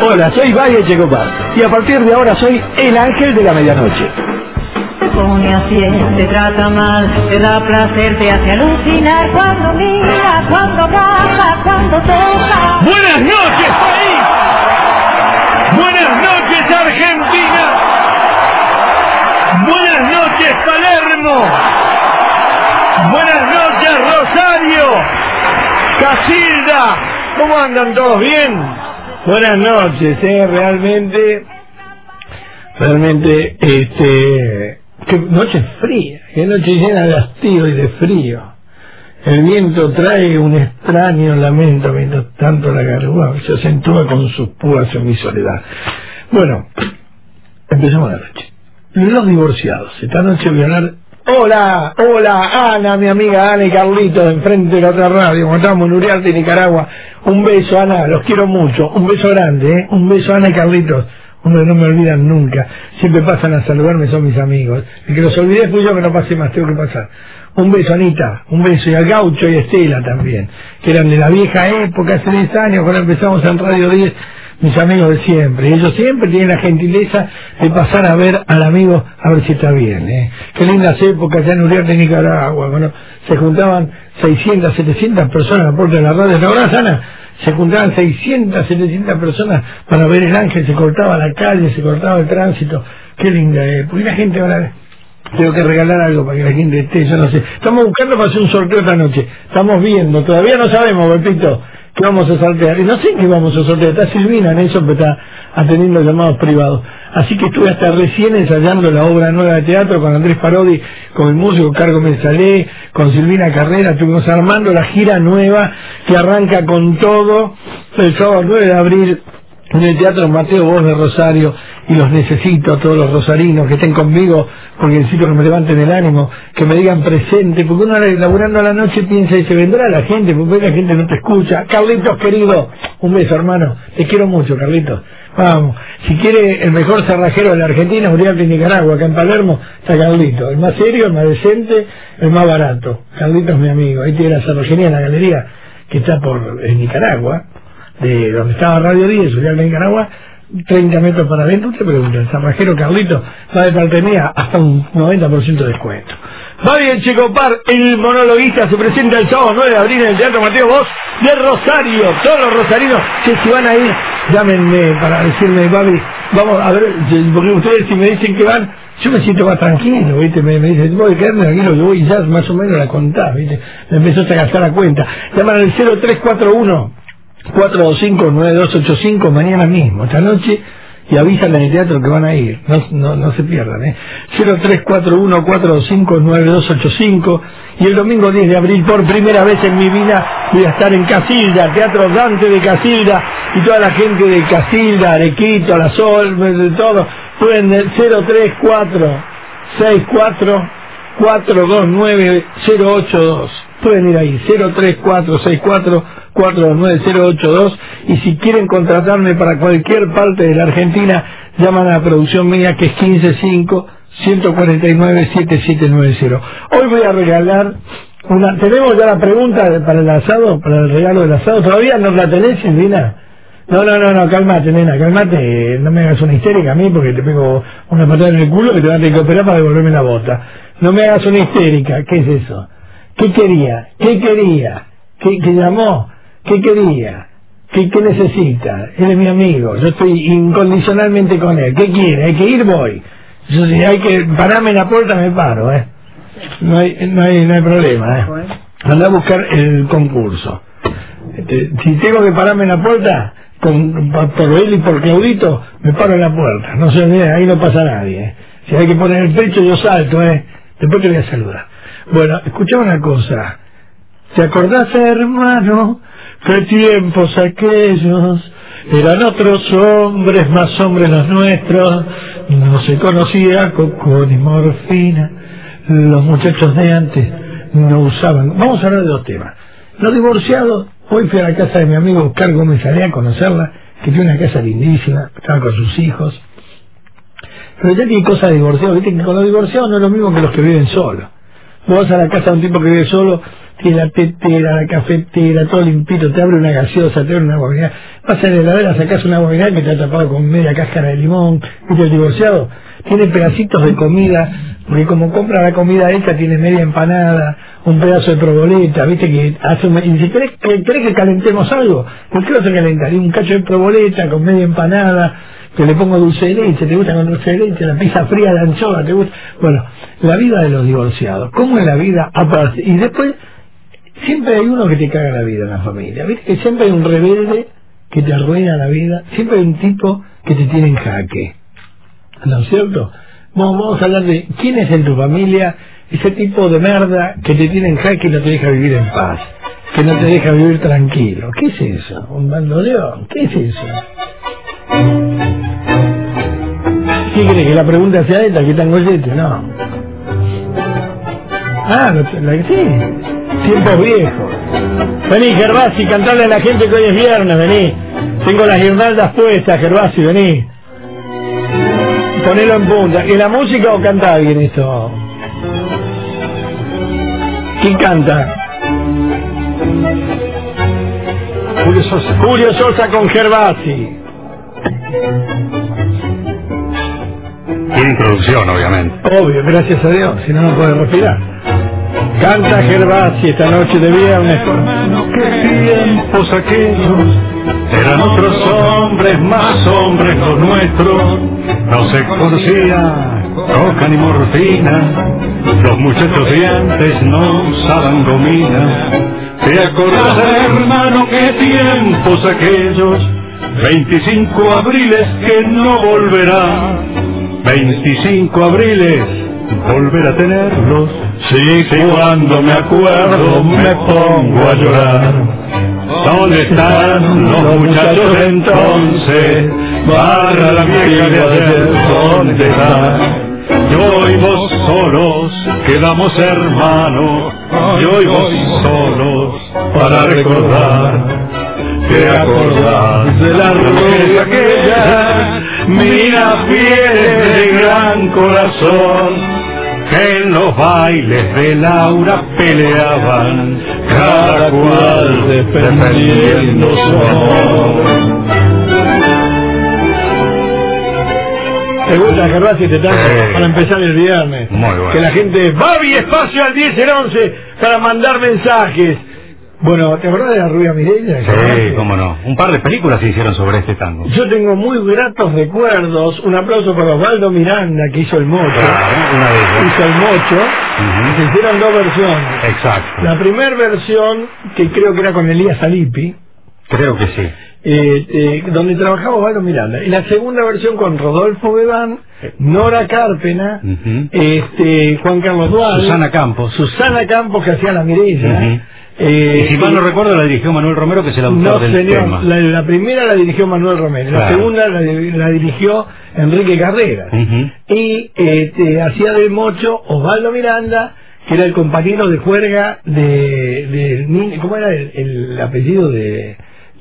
Hola, soy Valle Checopar y a partir de ahora soy el ángel de la medianoche. Te pone así, te trata mal, te da placer, te hace alucinar cuando mira, cuando baja, cuando toca. Buenas noches, país. Buenas noches, Argentina. Buenas noches, Palermo. Buenas noches, Rosario. Casilda. ¿Cómo andan todos bien? Buenas noches, realmente, qué noche fría, qué noche llena de hastío y de frío. El viento trae un extraño lamento mientras tanto la garganta se acentúa con sus púas en mi soledad. Bueno, empezamos la noche. Los divorciados. Esta noche voy a hablar. Hola, Ana, mi amiga Ana y Carlitos, enfrente de la otra radio, como estamos en Uriarte, Nicaragua. Un beso, Ana, los quiero mucho. Un beso grande, Un beso, Ana y Carlitos. Uno no me olvidan nunca. Siempre pasan a saludarme, son mis amigos. El que los olvidé fui yo, que no pasé más, tengo que pasar. Un beso, Anita, un beso, y al Gaucho y a Estela también, que eran de la vieja época, hace 10 años, cuando empezamos en Radio 10, mis amigos de siempre. Ellos siempre tienen la gentileza de pasar a ver al amigo, a ver si está bien, Qué lindas épocas ya en Uriarte, Nicaragua, cuando se juntaban 600, 700 personas a la puerta de la radio. ¿La verdad, Ana? Se juntaban 600, 700 personas para ver el ángel, se cortaba la calle, se cortaba el tránsito. Qué linda época. Y la gente ahora... Tengo que regalar algo para que la gente esté, yo no sé. Estamos buscando para hacer un sorteo esta noche. Estamos viendo, todavía no sabemos, Pepito, qué vamos a sortear. Y no sé qué vamos a sortear. Está Silvina en eso, pero está atendiendo llamados privados. Así que estuve hasta recién ensayando la obra nueva de teatro con Andrés Parodi, con el músico Cargo Mensalé, con Silvina Carrera. Estuvimos armando la gira nueva que arranca con todo el sábado 9 de abril. En el Teatro Mateo Voz de Rosario, y los necesito a todos los rosarinos que estén conmigo, porque necesito que me levanten el ánimo, que me digan presente, porque uno laburando a la noche piensa y se vendrá la gente, porque la gente no te escucha. Carlitos querido, un beso hermano, te quiero mucho, Carlitos. Vamos, si quiere el mejor cerrajero de la Argentina, Uriarte y Nicaragua, acá en Palermo está Carlitos, el más serio, el más decente, el más barato. Carlitos es mi amigo, ahí tiene la cerrajería en la galería que está en Nicaragua, de donde estaba Radio 10, Uriarte, Nicaragua, 30 metros para adentro. Usted pregunta, el cerrajero Carlito va de partenía hasta un 90% de descuento. Fabián Checopar, el monologuista, se presenta el sábado 9 de abril en el Teatro Mateo Voz de Rosario. Todos los rosarinos, si van a ir, llámenme para decirme, papi, vamos a ver, porque ustedes si me dicen que van, yo me siento más tranquilo, ¿viste? Me dicen, voy a quedarme tranquilo, que voy ya más o menos la contás, ¿viste? Me empezó a gastar la cuenta. Llaman al 0341 425-9285 mañana mismo, esta noche, y avisan en el teatro que van a ir, no se pierdan, 0341-425-9285, y el domingo 10 de abril, por primera vez en mi vida, voy a estar en Casilda, Teatro Dante de Casilda, y toda la gente de Casilda, Arequito, La Sol, de todo, pueden 034-64-429-082, pueden ir ahí, 034-64-429-082, y si quieren contratarme para cualquier parte de la Argentina, llaman a la producción mía, que es 155-149-7790. Hoy voy a regalar tenemos ya la pregunta para el asado, para el regalo del asado. ¿Todavía no la tenés, Silvina? No, cálmate, nena, cálmate, no me hagas una histérica a mí, porque te pego una patada en el culo que te van a tener que operar para devolverme la bota. No me hagas una histérica. ¿Qué es eso? ¿Qué quería? ¿Qué llamó? ¿Qué quería? ¿Qué necesita? Él es mi amigo, yo estoy incondicionalmente con él. ¿Qué quiere? ¿Hay que ir? Voy. Yo, si hay que pararme en la puerta, me paro, No hay problema, Andá a buscar el concurso. Si tengo que pararme en la puerta, por él y por Claudito, me paro en la puerta. No se olviden, ahí no pasa nadie, Si hay que poner el pecho, yo salto, Después te voy a saludar. Bueno, escuchá una cosa. ¿Te acordás, hermano, qué tiempos aquellos? Eran otros hombres, más hombres los nuestros. No se conocía coco ni morfina. Los muchachos de antes no usaban. Vamos a hablar de dos temas. Los divorciados. Hoy fui a la casa de mi amigo Cargo Mensalé a conocerla, que tiene una casa lindísima, estaba con sus hijos. Pero ya tiene cosas de divorciados, viste que con los divorciados no es lo mismo que los que viven solos. Vos vas a la casa de un tipo que vive solo, tiene la tetera, la cafetera, todo limpito, te abre una gaseosa, te abre una agua mineral, vas a la heladera, sacás una agua mineral que te ha tapado con media cáscara de limón, ¿viste el divorciado? Tiene pedacitos de comida, porque como compra la comida hecha tiene media empanada, un pedazo de proboleta, viste que hace y dice, ¿querés que calentemos algo? ¿Por qué vas a calentar? Y un cacho de proboleta con media empanada, que le pongo dulce de leche, ¿te gusta con dulce de leche? La pizza fría de anchoa, ¿te gusta? Bueno, la vida de los divorciados, ¿cómo es la vida aparte? Y después, siempre hay uno que te caga la vida en la familia, viste que siempre hay un rebelde que te arruina la vida, siempre hay un tipo que te tiene en jaque, ¿no es cierto? Vamos a hablar de quién es en tu familia ese tipo de merda que te tiene en jaque y no te deja vivir en paz, que no te deja vivir tranquilo. ¿Qué es eso? ¿Un bandoleón? ¿Qué es eso? ¿Qué crees? ¿Que la pregunta sea esta? ¿Qué tan gollete? No. Ah, sí. Tiempos viejos. Vení, Gervasi, cantarle a la gente que hoy es viernes, vení. Tengo las guirnaldas puestas, Gervasi, vení. Ponelo en punta. ¿Y la música o canta alguien esto? ¿Quién canta? Julio Sosa. Julio Sosa con Gervasi. Tiene introducción, obviamente. Obvio, gracias a Dios, si no, no puede respirar. Canta Gervasi esta noche de viernes. Hermano, qué tiempos aquellos, eran otros hombres, más hombres los nuestros. No se conocía coca ni morfina, los muchachos de antes no usaban gomina. ¿Te acordás, hermano, qué tiempos aquellos? 25 abriles que no volverá, 25 abriles volver a tenerlos. Sí, cuando me acuerdo me pongo a llorar. ¿Dónde están los muchachos de entonces? Barra la vieja de ayer, ¿dónde está? Yo y vos solos quedamos hermanos, yo y vos solos para recordar. ¿Te acordás de la rubia aquella, mira fieles de gran corazón, que en los bailes de Laura peleaban, cada cual defendiendo su amor? ¿Te gusta, Gervasi, te tanto para empezar el viernes? Muy bueno. Que la gente Babi espacio al 10 el 11 para mandar mensajes. Bueno, ¿te acordás de la rubia Mireia? Sí, cómo no. Un par de películas se hicieron sobre este tango. Yo tengo muy gratos recuerdos. Un aplauso para Osvaldo Miranda, que hizo el mocho. Claro, una de ellas. Hizo el mocho. Se hicieron dos versiones. Exacto. La primera versión, que creo que era con Elías Alipi, Creo que sí. donde trabajaba Osvaldo Miranda. Y la segunda versión con Rodolfo Bebán, Nora Carpena, Juan Carlos Dual, Susana Campos, que hacía la Mireia. Y si mal no recuerdo, la dirigió Manuel Romero, que es el autor del tema. La primera la dirigió Manuel Romero, la segunda la dirigió Enrique Carreras. Y hacía del mocho Osvaldo Miranda, que era el compañero de juerga de ¿cómo era el apellido del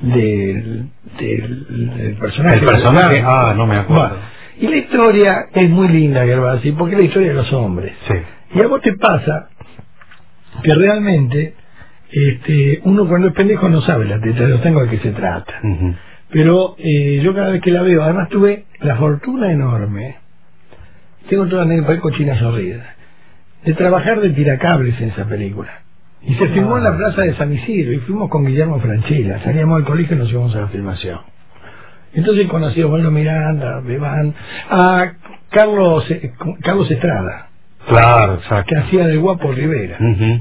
personaje? El personaje, no me acuerdo. Bueno, y la historia es muy linda, Gervasi, porque es la historia de los hombres. Sí. Y a vos te pasa que realmente uno cuando es pendejo no sabe la teta de los tangos de qué se trata. Pero yo cada vez que la veo, además tuve la fortuna enorme, tengo toda la negra cochina sorrida, de trabajar de tiracables en esa película. Y se filmó en la plaza de San Isidro y fuimos con Guillermo Franchella, salíamos del colegio y nos íbamos a la filmación. Entonces conocí a Osvaldo Miranda, Bebán, a Carlos Estrada, claro, exacto, que hacía de Guapo Rivera.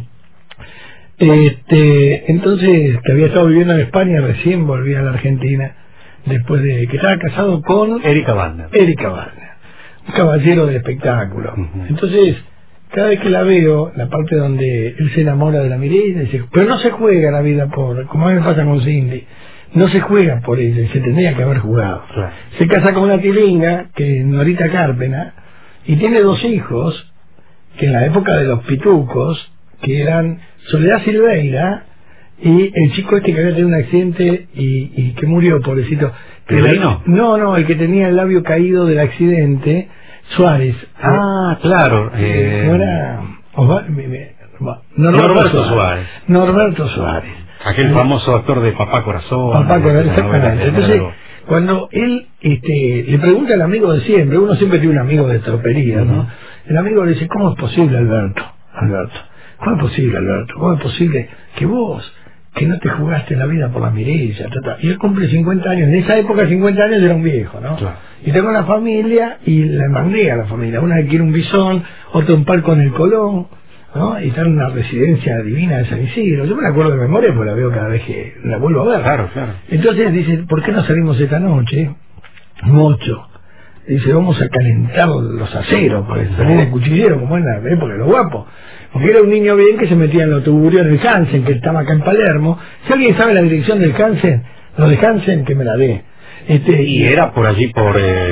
Entonces, que había estado viviendo en España, recién volví a la Argentina, después de que estaba casado con Erika Wagner, un caballero del espectáculo. Entonces, cada vez que la veo, la parte donde él se enamora de la Mireia, dice, pero no se juega la vida como a mí me pasa con Cindy, no se juega por ella, se tendría que haber jugado. Claro. Se casa con una tilinga, que es Norita Carpena, y tiene dos hijos, que en la época de los pitucos, que eran Soledad Silveira y el chico que había tenido un accidente y que murió, pobrecito. No, el que tenía el labio caído del accidente, Suárez. Claro. No era Norberto Suárez. Norberto Suárez. Aquel famoso actor de Papá Corazón. Papá Corazón, exactamente. Entonces, cuando él le pregunta al amigo de siempre, uno siempre tiene un amigo de tropería, ¿no? El amigo le dice, ¿cómo es posible, Alberto? ¿Cómo es posible, Alberto? ¿Cómo es posible que vos, que no te jugaste la vida por la Mireya? Y él cumple 50 años. En esa época 50 años era un viejo, ¿no? Claro. Y tengo una familia y le mandé a la familia. Una que quiere un bisón, otra un palco en el Colón, ¿no? Y está en una residencia divina de San Isidro. Yo me la acuerdo de memoria porque la veo cada vez que la vuelvo a ver. Claro. Entonces dice, ¿por qué no salimos esta noche? Mocho. Dice, vamos a calentar los aceros, porque salir de cuchillero, como en la época de los guapos. Porque era un niño bien que se metía en los tuburios del Hansen, que estaba acá en Palermo. Si alguien sabe la dirección del Hansen, lo de Hansen, que me la dé. Y era por allí, por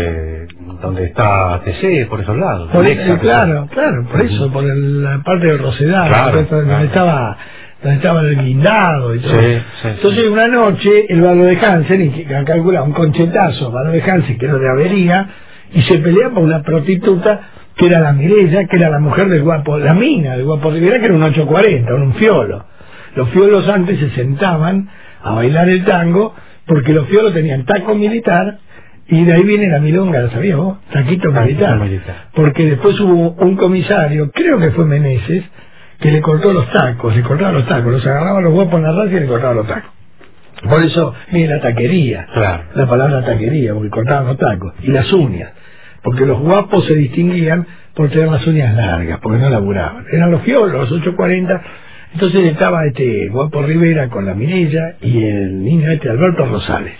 donde está TC, por esos lados. Claro, por eso, por la parte del Rosedal, donde estaba el guindado y todo. Sí. Entonces una noche el barrio de Hansen, y calcula un conchetazo, barrio de Hansen, que era de Avería, y se pelea por una prostituta que era la Mireya, que era la mujer del guapo, la mina del guapo Rivera, que era un 840, un fiolo. Los fiolos antes se sentaban a bailar el tango, porque los fiolos tenían taco militar, y de ahí viene la milonga, ¿lo sabías vos? Taquito militar. Porque después hubo un comisario, creo que fue Meneses, que le cortaba los tacos, los agarraba los guapos en la raza y le cortaba los tacos. Por eso, mira, la taquería, la palabra taquería, porque cortaban los tacos, y las uñas, porque los guapos se distinguían por tener las uñas largas, porque no laburaban. Eran los fiolos, los 840. Entonces estaba guapo Rivera con la Mireya y el niño Alberto Rosales.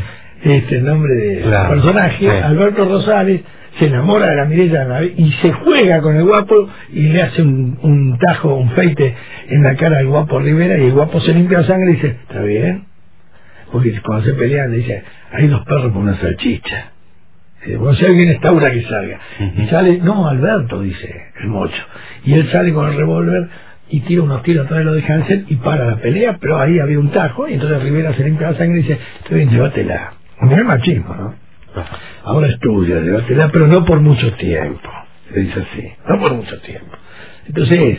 El nombre del personaje, Alberto Rosales, se enamora de la Mireya y se juega con el guapo y le hace un tajo, un feite en la cara al guapo Rivera, y el guapo se limpia la sangre y dice, ¿está bien? Porque cuando se pelean le dice, hay 2 perros por una salchicha. Bueno, si alguien está, una que salga. Y sale, no, Alberto, dice el Mocho. Y él sale con el revólver y tira unos tiros atrás de lo de Hansen y para la pelea, pero ahí había un tajo, y entonces Rivera se limpia la sangre y dice, está bien, llévatela. Mira el machismo, ¿no? Ahora estudia, llévatela, pero no por mucho tiempo. Le dice así, no por mucho tiempo. Entonces,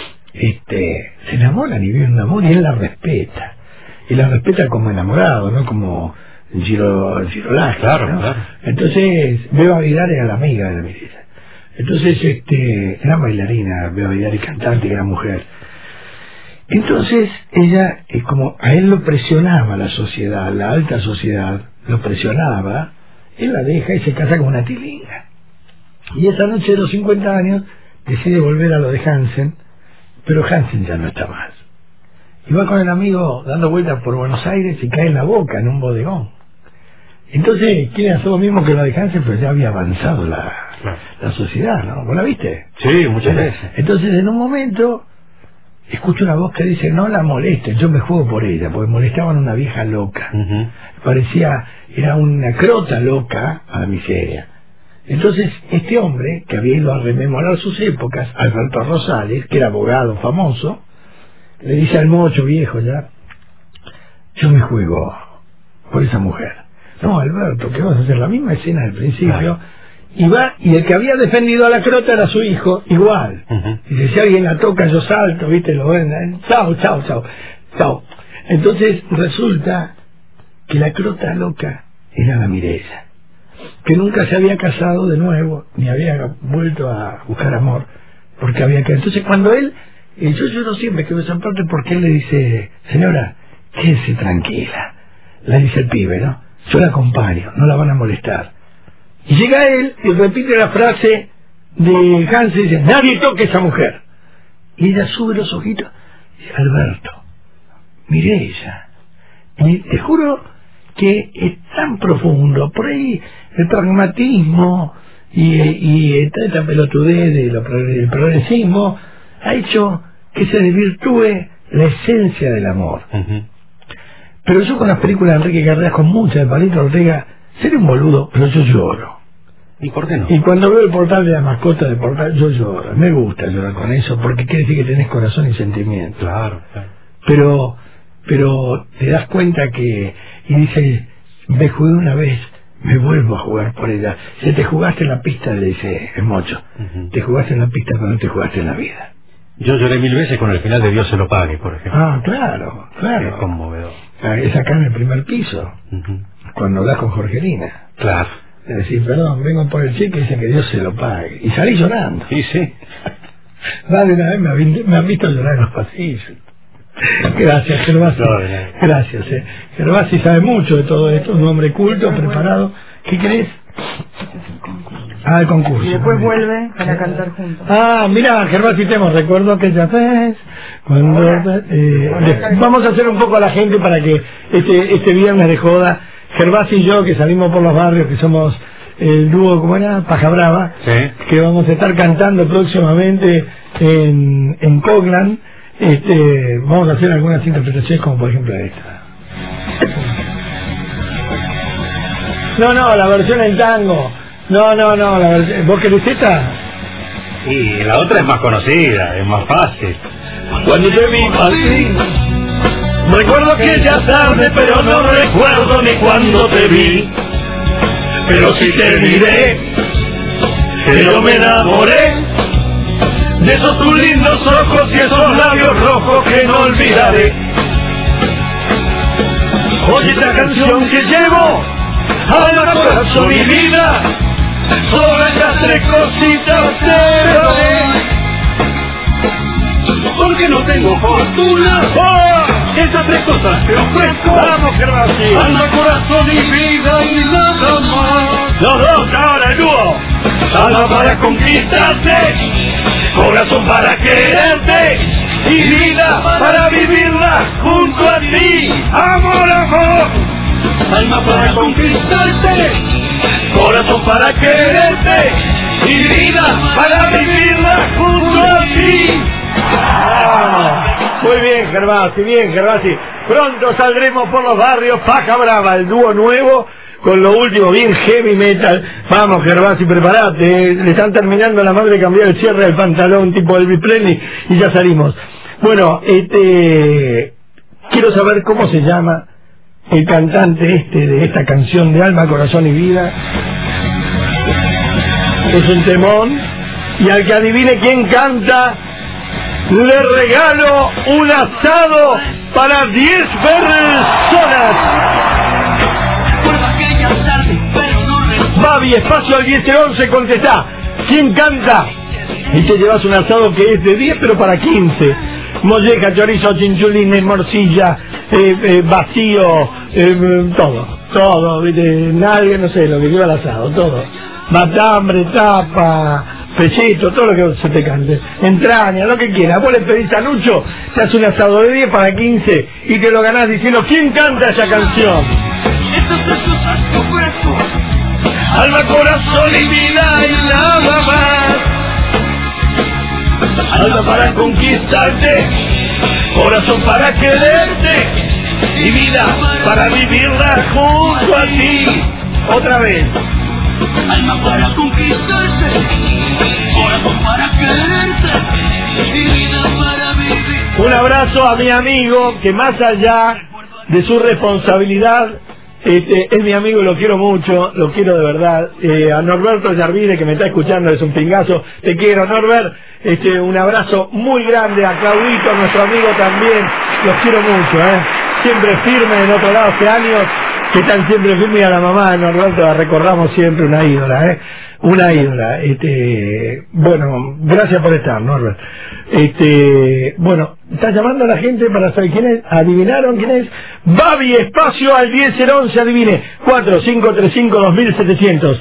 se enamoran y viven un amor, y él la respeta. Y la respeta como enamorado, ¿no? Como Girolás, claro. Entonces, Beba Vidal era la amiga de la Mireya. Entonces, era bailarina, Beba Vidal, y cantante, era mujer. Entonces, ella, como a él lo presionaba la sociedad, la alta sociedad, lo presionaba, él la deja y se casa con una tilinga. Y esa noche de los 50 años, decide volver a lo de Hansen, pero Hansen ya no está más. Y va con el amigo dando vueltas por Buenos Aires y cae en la Boca, en un bodegón. Entonces quieren hacer lo mismo que lo de Hansen, pero ya había avanzado la sociedad, ¿no? ¿Vos la viste? Sí, muchas veces. Entonces en un momento escucho una voz que dice, no la molesten, yo me juego por ella, porque molestaban a una vieja loca. Parecía, era una crota loca a la miseria. Entonces este hombre, que había ido a rememorar sus épocas, Alberto Rosales, que era abogado famoso, le dice al Mocho, viejo ya, yo me juego por esa mujer. No, Alberto, ¿qué vas a hacer? La misma escena del principio. Y va, y el que había defendido a la crota era su hijo, igual. Dice, si alguien la toca, yo salto, ¿viste? Lo ven, chao. Entonces resulta que la crota loca era la Mireya, que nunca se había casado de nuevo, ni había vuelto a buscar amor, porque había que... Entonces cuando él... yo lloro siempre que veo esa parte, porque él le dice, señora, quédese tranquila. Le dice el pibe, ¿no? Yo la acompaño, no la van a molestar. Y llega él y repite la frase de Hansen y dice, nadie toque a esa mujer. Y ella sube los ojitos y dice, Alberto, Mireya. Y te juro que es tan profundo, por ahí el pragmatismo y esta pelotudez del progresismo ha hecho que se desvirtúe la esencia del amor. Pero yo con las películas de Enrique Carreras, con muchas de Palito Ortega, seré un boludo, pero yo lloro. ¿Y por qué no? Y cuando veo el portal de la mascota del portal, yo lloro. Me gusta llorar con eso, porque quiere decir que tenés corazón y sentimiento. Claro. Pero te das cuenta que... Y dice, me jugué una vez, me vuelvo a jugar por ella. Si te jugaste en la pista, le dice el Mocho, te jugaste en la pista, pero no te jugaste en la vida. Yo lloré 1000 veces con el final de Dios se lo pague, por ejemplo. Ah, claro, claro. Es conmovedor. Es acá en el primer piso, cuando hablas con Jorgelina. Claro. Le decís, perdón, vengo por el cheque y dicen que Dios se lo pague. Y salí llorando. Sí, sí. Más de una vez me han visto llorar en los pasillos. Gracias, Gervasi. No, Gracias, Gervasi sabe mucho de todo esto, un hombre culto, preparado. ¿Qué crees? Ah, el concurso. Y después vuelve para cantar juntos. Ah, mira, Gervasi, recuerdo que ya ves cuando vamos a hacer un poco a la gente para que este viernes de joda, Gervasi y yo, que salimos por los barrios, que somos el dúo, ¿cómo era? Paja Brava, sí. Que vamos a estar cantando próximamente en Coglan. Vamos a hacer algunas interpretaciones, como por ejemplo esta. No, la versión en tango. No, la versión... ¿Vos querés esta? Y la otra es más conocida, es más fácil. Cuando te vi partir, recuerdo que ya tarde, pero no recuerdo ni cuando te vi. Pero sí te miré, pero me enamoré de esos tus lindos ojos y esos labios rojos que no olvidaré. Oye, esta canción que llevo al corazón y vida, solo estas 3 cositas te doy. Porque no tengo fortuna, esas 3 cosas te ofrezco. Vamos, Gervasi. Alma, corazón y vida y nada más. Los dos ahora, el dúo. Alma para conquistarte, corazón para quererte y vida para vivirla junto a ti. Amor, amor. Alma para conquistarte, corazón para quererte y vida para vivirla junto a ti. Muy bien, Gervasi. Pronto saldremos por los barrios. Paja Brava, el dúo nuevo, con lo último, bien heavy metal. Vamos, Gervasi, prepárate. Le están terminando la madre de cambiar el cierre del pantalón tipo Elvis Presley y ya salimos. Bueno, quiero saber cómo se llama el cantante de esta canción de Alma, Corazón y Vida. Es un temón. Y al que adivine quién canta, le regalo un asado para 10 personas. Babi, espacio al 10-11, contestá. ¿Quién canta? Y te llevas un asado que es de 10 pero para 15. Molleja, chorizo, chinchulines, morcilla, vacío, todo, ¿viste? Nadie, no sé, lo que lleva el asado, todo. Matambre, tapa, pechito, todo lo que se te cante, entraña, lo que quieras. Vos le pedís a Lucho, te hace un asado de 10 para 15 y te lo ganás diciendo ¿quién canta esa canción? Alma, corazón y vida y nada más. Alma para conquistarte, corazón para quererte y vida para vivirla junto a ti. Otra vez. Alma para conquistarte, corazón para quererte y vida para vivir. Un abrazo a mi amigo que, más allá de su responsabilidad, es mi amigo y lo quiero mucho, lo quiero de verdad. A Norberto Yarvide, que me está escuchando, es un pingazo. Te quiero, Norbert. Un abrazo muy grande a Claudito, nuestro amigo también. Los quiero mucho, siempre firme en otro lado hace años, que están siempre firmes. Y a la mamá de Norberto la recordamos siempre, una ídola, una ídola. Bueno, gracias por estar, Norbert. Bueno, está llamando a la gente para saber quién es. ¿Adivinaron quién es? Babi, espacio al 10-11, adivine. 4535-2700,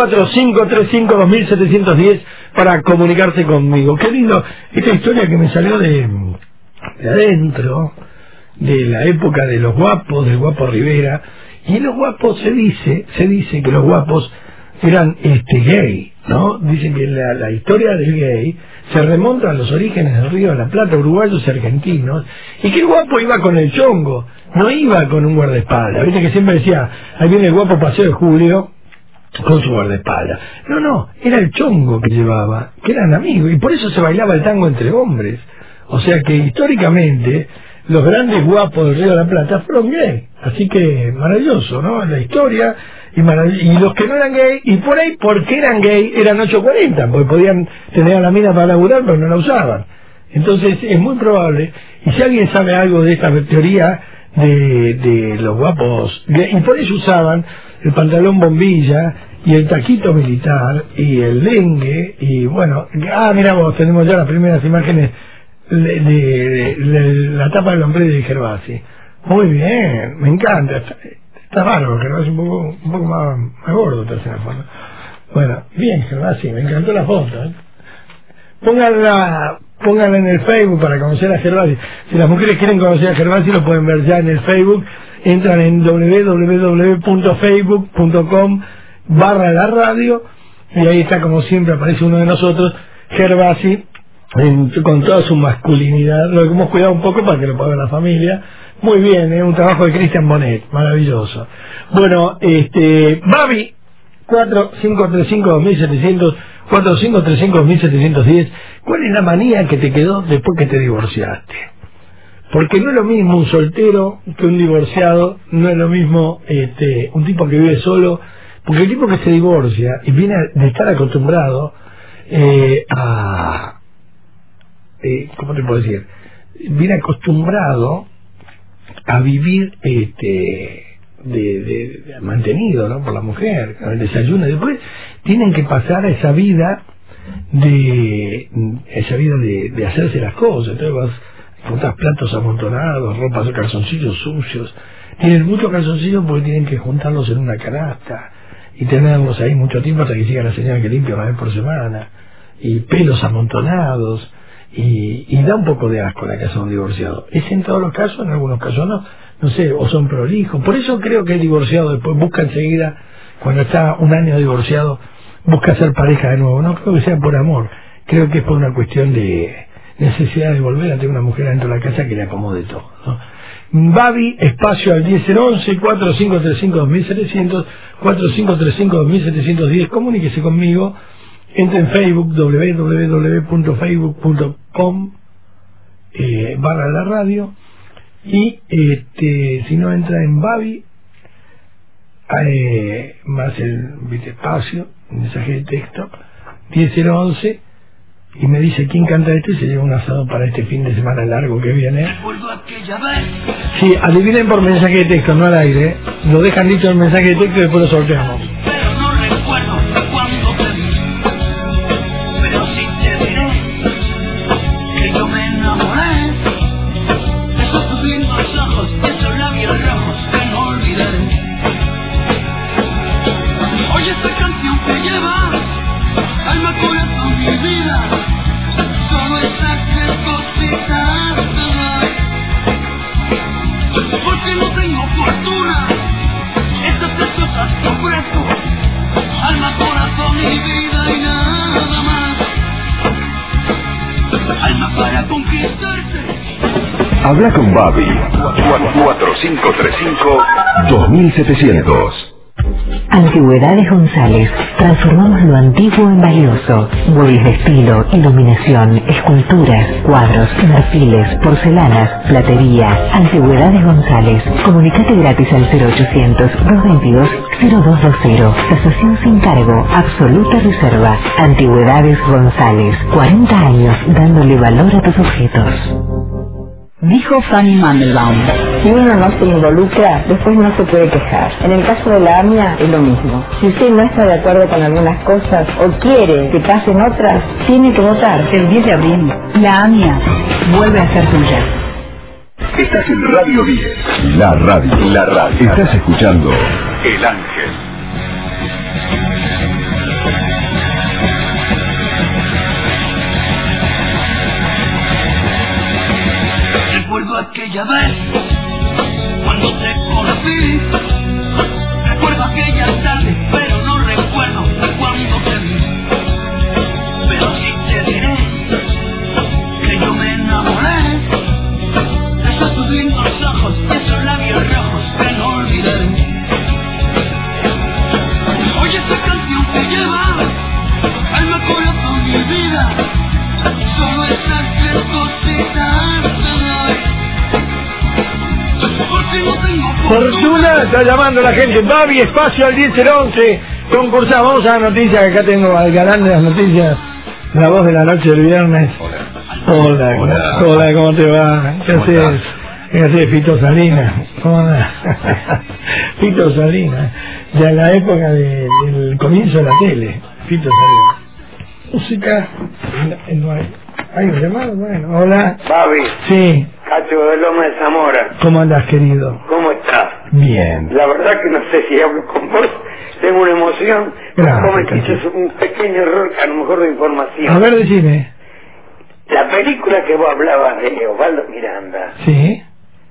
4535-2710 para comunicarse conmigo. Qué lindo esta historia que me salió de adentro, de la época de los guapos, del Guapo Rivera. Y en los guapos se dice que los guapos eran gay, ¿no? Dicen que la historia del gay se remonta a los orígenes del Río de la Plata, uruguayos y argentinos, y que el guapo iba con el chongo, no iba con un guardaespaldas. Viste que siempre decía, ahí viene el guapo Paseo de Julio con su guardaespaldas. No, era el chongo que llevaba, que eran amigos, y por eso se bailaba el tango entre hombres. O sea que históricamente los grandes guapos del Río de la Plata fueron gay. Así que maravilloso, ¿no? La historia. Y los que no eran gay, y por ahí, porque eran gay, eran 840, porque podían tener a la mina para laburar, pero no la usaban. Entonces es muy probable, y si alguien sabe algo de esta teoría de los guapos, y por eso usaban el pantalón bombilla y el taquito militar y el dengue, y bueno, mira vos, tenemos ya las primeras imágenes de la tapa del hombre de Gervasi. Muy bien, me encanta, está bárbaro, Gervasi un poco más gordo, tercera foto. Bueno, bien Gervasi, me encantó la foto, Pónganla en el Facebook para conocer a Gervasi. Si las mujeres quieren conocer a Gervasi, lo pueden ver ya en el Facebook. Entran en www.facebook.com/la radio y ahí está, como siempre, aparece uno de nosotros, Gervasi, con toda su masculinidad. Lo hemos cuidado un poco para que lo pueda ver la familia. Muy bien, un trabajo de Cristian Bonet, maravilloso. Bueno, Babi 4535-2700, 4535-2710. ¿Cuál es la manía que te quedó después que te divorciaste? Porque no es lo mismo un soltero que un divorciado, no es lo mismo un tipo que vive solo, porque el tipo que se divorcia y viene de estar acostumbrado ¿cómo te puedo decir? Viene acostumbrado a vivir de mantenido, ¿no? Por la mujer, con el desayuno, y después tienen que pasar a esa vida de hacerse las cosas. Entonces vas, encontrás platos amontonados, ropas o calzoncillos sucios. Tienen muchos calzoncillos porque tienen que juntarlos en una canasta y tenerlos ahí mucho tiempo hasta que siga la señora que limpia una vez por semana, y pelos amontonados, y da un poco de asco la casa de un divorciado. ¿Es en todos los casos? En algunos casos no sé, o son prolijos. Por eso creo que el divorciado después busca enseguida, cuando está un año divorciado, busca ser pareja de nuevo. No creo que sea por amor, creo que es por una cuestión de necesidad de volver a tener una mujer dentro de la casa que le acomode todo, ¿no? Babi, espacio al 1011, 4535-2700, 4535-2710. Comuníquese conmigo. Entre en Facebook, www.facebook.com/la radio, y si no entra en Babi, más el espacio, mensaje de texto 1011, y me dice quién canta esto y se lleva un asado para este fin de semana largo que viene. Sí, adivinen por mensaje de texto, no al aire, lo dejan dicho en el mensaje de texto y después lo sorteamos. Habla con Babi 4535-2700. Antigüedades González. Transformamos lo antiguo en valioso. Muebles de estilo, iluminación, esculturas, cuadros, marfiles, porcelanas, platería. Antigüedades González. Comunicate gratis al 0800-222-0220. Tasación sin cargo. Absoluta reserva. Antigüedades González. 40 años dándole valor a tus objetos. Dijo Fanny Mandelbaum: si uno no se involucra, después no se puede quejar. En el caso de la AMIA es lo mismo. Si usted no está de acuerdo con algunas cosas o quiere que pasen otras, tiene que votar. El 10 de abril, la AMIA vuelve a ser tuya. Estás en Radio 10. La radio. Estás escuchando El Ángel. Recuerdo aquella vez cuando te conocí. Recuerdo aquella tarde, pero no recuerdo cuándo te vi. Pero sí te diré que yo me enamoré de esos tus lindos ojos, de esos labios rojos que no olvidaré. Oye, esta canción te lleva alma, corazón y vida. Solo esas tres cositas te doy. Fortuna está llamando la gente. Babi, espacio al 1011. Concursamos. Vamos a la noticia, que acá tengo al galán de las noticias, la voz de la noche del viernes. Hola. Hola, ¿cómo te va? ¿Qué haces? ¿Qué haces, Fito Salinas? ¿Cómo andás? Fito Salinas, ya en la época del comienzo de la tele, Fito Salinas. Música, no hay. ¿Hay un llamado? Bueno, hola. Babi. Sí. Cacho de Loma de Zamora. ¿Cómo andás, querido? ¿Cómo estás? Bien. La verdad que no sé si hablo con vos, tengo una emoción. Gracias, Cometiste un pequeño error, a lo mejor de información. A ver, decime. La película que vos hablabas de Osvaldo Miranda. Sí.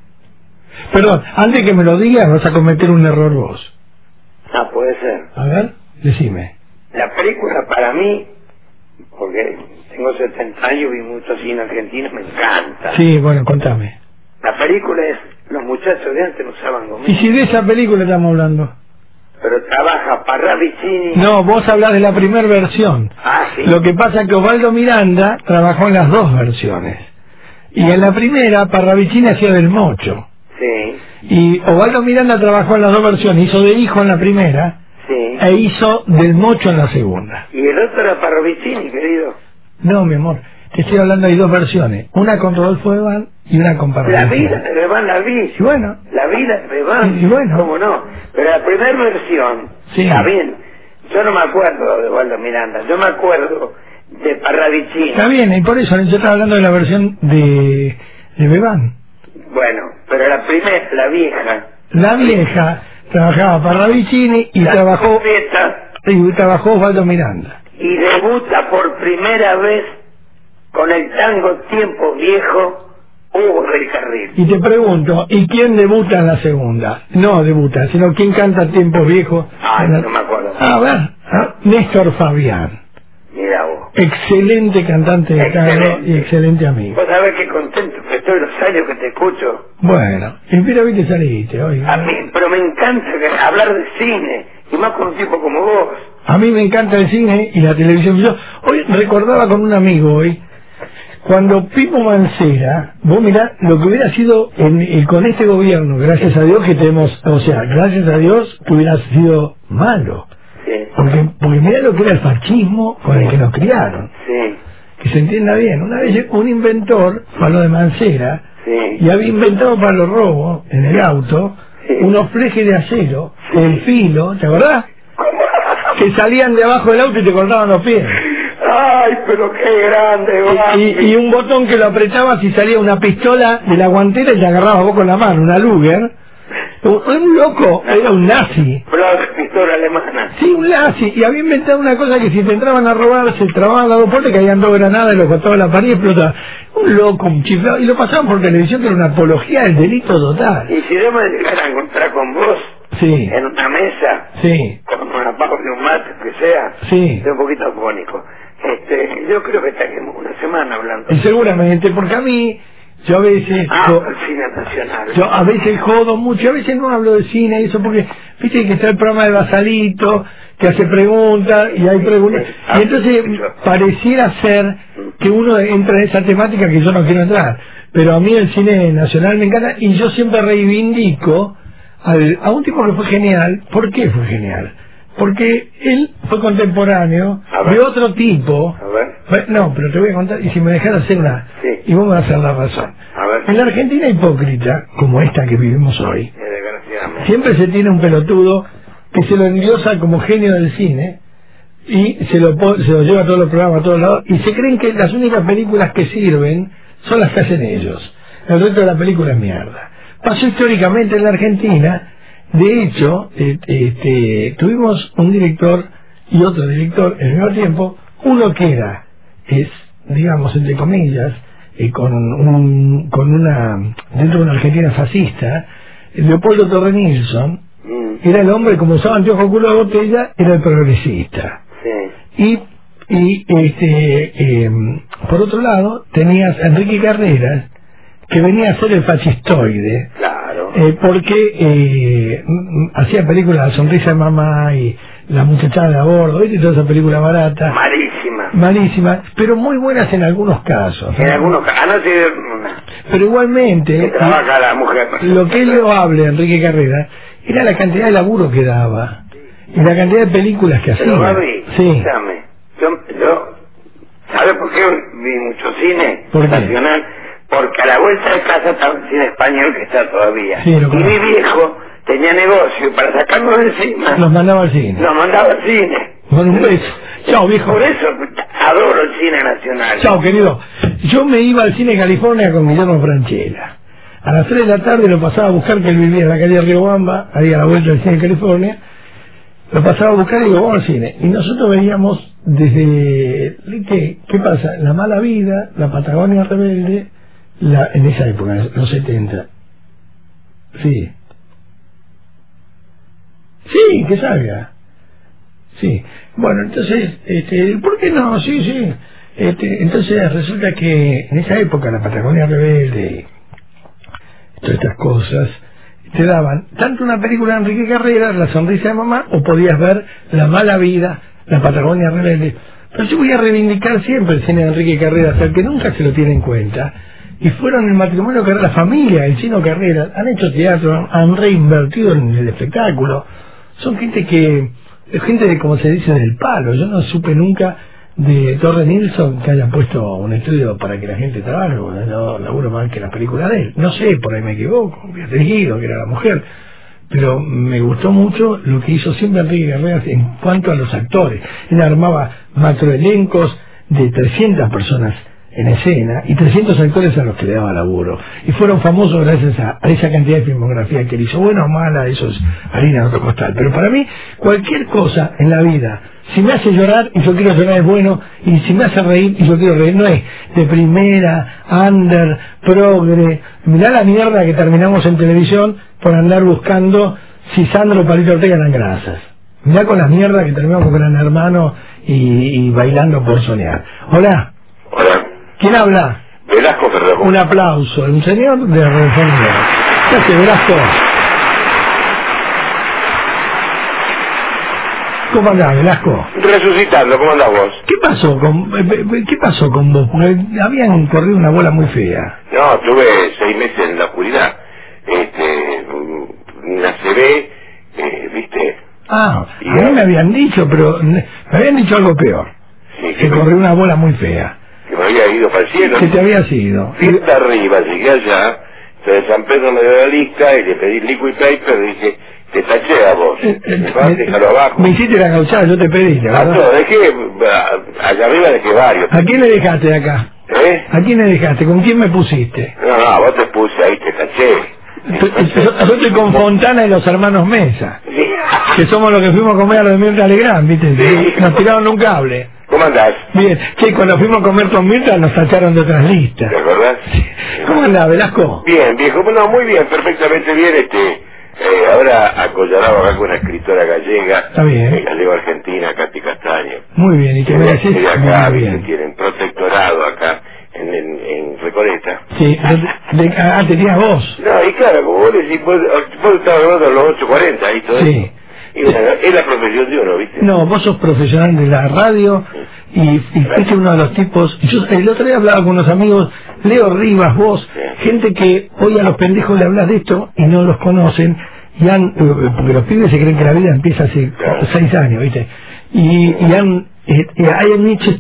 Perdón, antes que me lo digas vas a cometer un error vos. Ah, puede ser. A ver, decime. La película para mí, porque tengo 70 años y mucho cine argentino, me encanta. Sí, bueno, contame. La película es, los muchachos de antes no usaban gomina. ¿Y si de esa película estamos hablando? Pero trabaja Parravicini. No, vos hablas de la primera versión. Ah, sí. Lo que pasa es que Osvaldo Miranda trabajó en las dos versiones. Y en la primera, Parravicini hacía del mocho. Sí. Y Osvaldo Miranda trabajó en las dos versiones. Hizo de hijo en la primera. Sí. E hizo del mocho en la segunda. Y el otro era Parravicini, querido. No, mi amor. Te estoy hablando, hay dos versiones. Una con Rodolfo Bebán y una con Parravicini. La vida de Bebán la vi. Y bueno. La vida de Bebán. Y bueno. ¿Cómo no? Pero la primera versión, sí. Está bien. Yo no me acuerdo de Osvaldo Miranda. Yo me acuerdo de Parravicini. Está bien, y por eso yo estaba hablando de la versión de Bebán. Bueno, pero la primera, la vieja. La vieja trabajaba Parravicini y trabajó Osvaldo Miranda. Y debuta por primera vez con el tango Tiempo Viejo Hugo del Carril. Y te pregunto, ¿y quién debuta en la segunda? No debuta, sino quién canta Tiempos Viejos. Ah, no me acuerdo. A ver, Néstor Fabián. Mira vos. Excelente cantante de tango y excelente amigo. Vos sabés qué contento que estoy los años que te escucho. Bueno, y mira, viste, saliste hoy. A mí, pero me encanta hablar de cine, y más con un tipo como vos. A mí me encanta el cine y la televisión. Yo hoy recordaba con un amigo hoy, cuando Pipo Mancera, vos mirá lo que hubiera sido con este gobierno, gracias a Dios que tenemos, o sea, gracias a Dios que hubiera sido malo. Sí. Porque mirá lo que era el fascismo con el que nos criaron. Sí. Que se entienda bien. Una vez un inventor, Pablo de Mancera, sí. Y había inventado para los robos en el auto, sí. Unos flejes de acero, sí. En filo, ¿te acordás? Que salían de abajo del auto y te cortaban los pies. ¡Ay, pero qué grande! Y un botón que lo apretabas y salía una pistola de la guantera y te agarrabas vos con la mano, una Luger. Un loco, era un nazi. Pero pistola alemana. Sí, un nazi. Y había inventado una cosa que si te entraban a robar, se trababan las dos puertas, caían dos granadas y lo cortaban la pared y explotaba. Un loco, un chiflado. Y lo pasaban por televisión, que era una apología del delito total. Y si yo me llegara a encontrar con vos, sí. En una mesa, sí. Con una papa de un mate, que sea, sí. Estoy un poquito afónico. Yo creo que estaríamos una semana hablando. Y seguramente, porque a mí, yo a veces... el cine nacional. Yo a veces jodo mucho, a veces no hablo de cine y eso, porque viste que está el programa de Basalito, que hace preguntas, y hay preguntas, y entonces pareciera ser que uno entra en esa temática que yo no quiero entrar, pero a mí el cine nacional me encanta, y yo siempre reivindico a un tipo que fue genial. ¿Por qué fue genial? Porque él fue contemporáneo de otro tipo. A ver. No, pero te voy a contar, y si me dejas hacer una, sí. Y vos me vas a dar la razón. A ver. En la Argentina hipócrita, como esta que vivimos hoy, siempre se tiene un pelotudo que se lo endiosa como genio del cine y se lo lleva a todos los programas, a todos lados, y se creen que las únicas películas que sirven son las que hacen ellos. El resto de la película es mierda. Pasó históricamente en la Argentina. De hecho, tuvimos un director y otro director en el mismo tiempo, uno que digamos, entre comillas, con una, dentro de una Argentina fascista, Leopoldo Torre Nilsson, era el hombre, como usaba anteojos culo de botella, era el progresista. Sí. Y por otro lado, tenías a Enrique Carreras, que venía a ser el fascistoide. Claro. Porque hacía películas La sonrisa de mamá y La muchachada de a bordo, ¿viste? Toda esa película barata. Malísima, pero muy buenas en algunos casos. En algunos casos, pero igualmente, la mujer, lo que él lo hable, Enrique Carreras, era la cantidad de laburo que daba y la cantidad de películas que hacía. Pero, Gaby, sí. Yo, ¿sabes por qué vi mucho cine ¿Por qué? nacional, porque a la vuelta de casa estaba el cine español que está todavía. Sí, lo y mi conozco. viejo tenía negocio y para sacarnos de encima Los mandaba al cine. nos mandaba al cine. Con un beso. Chao, viejo. Por eso adoro el cine nacional. Chao, querido. Yo me iba al cine California con Guillermo Franchella. A las 3 de la tarde lo pasaba a buscar, que él vivía en la calle Riobamba, ahí a la vuelta del cine California. Lo pasaba a buscar y digo, vamos al cine. Y nosotros veíamos desde, ¿qué pasa? La Mala Vida, La Patagonia Rebelde, en esa época, los 70. Sí. Sí, que salga. Sí. Bueno, entonces, ¿por qué no? Sí, sí. Entonces resulta que en esa época La Patagonia Rebelde, todas estas cosas, te daban tanto una película de Enrique Carreras, La Sonrisa de Mamá, o podías ver La Mala Vida, La Patagonia Rebelde. Pero yo voy a reivindicar siempre el cine de Enrique Carreras, al que nunca se lo tiene en cuenta. Y fueron el matrimonio Carreras, la familia, el Chino Carreras, han hecho teatro, han reinvertido en el espectáculo. Son gente de, como se dice, del palo. Yo no supe nunca de Torre Nilsson que haya puesto un estudio para que la gente trabaje, porque no laburo más que la película de él. No sé, por ahí me equivoco, Beatriz Guido, que era la mujer, pero me gustó mucho lo que hizo siempre Enrique Carreras en cuanto a los actores. Él armaba macroelencos de 300 personas en escena y 300 actores a los que le daba laburo, y fueron famosos gracias a esa cantidad de filmografía que él hizo. Buena o mala, eso es harina de otro costal, pero para mí cualquier cosa en la vida, si me hace llorar y yo quiero llorar, es bueno, y si me hace reír y yo quiero reír, no es de primera, under, progre. Mirá la mierda que terminamos en televisión por andar buscando si Sandro o Palito Ortega eran grasas. Mirá con las mierdas que terminamos con Gran Hermano y bailando por soñar. Hola. Hola. ¿Quién habla? Velasco Ferrero. Un aplauso. Un señor de Reforma. ¿Qué hace, Velasco? ¿Cómo andás, Velasco? Resucitando, ¿cómo andás vos? ¿Qué pasó con vos? Porque habían corrido una bola muy fea. No, tuve 6 meses en la oscuridad. Una CB, ¿viste? Ah, a mí me habían dicho, pero me habían dicho algo peor. Sí, que corrió una bola muy fea. Que me había ido para el cielo. Que te había ido. Fiesta arriba, llegué allá, entonces San Pedro me dio la lista y le pedí liquid paper y dije, te taché a vos. Déjalo abajo. Me hiciste la gauchada, yo te pedí, ¿verdad? No, dejé, allá arriba dejé varios. ¿A quién le dejaste de acá? ¿Eh? ¿A quién le dejaste? ¿Con quién me pusiste? No, vos te puse ahí, te taché. Yo estoy con Fontana y los hermanos Mesa, Sí. que somos los que fuimos a comer a los de Mirta Legrand, ¿viste? Sí. Nos tiraron un cable. ¿Cómo andás? Bien, che, cuando fuimos a comer con Mirta nos tacharon de otras listas. ¿Te acordás? ¿Cómo andás, Velasco? Bien, viejo, bueno, muy bien, perfectamente bien, ahora acollarado acá con una escritora gallega. Está bien. Gallego-argentina, Katy Castaño. Muy bien, y que me decís de acá, muy que bien. tienen protectorado acá en Recoleta. Sí, tenías vos. No, y claro, como vos decís, vos estabas hablando de los 8:40 ahí todo. Sí. Y bueno, es la profesión de uno, ¿viste? No, vos sos profesional de la radio y fuiste uno de los tipos. Yo el otro día hablaba con unos amigos, Leo Rivas, vos, gente que hoy a los pendejos le hablas de esto y no los conocen, y porque los pibes se creen que la vida empieza hace 6 años, ¿viste? Y han hecho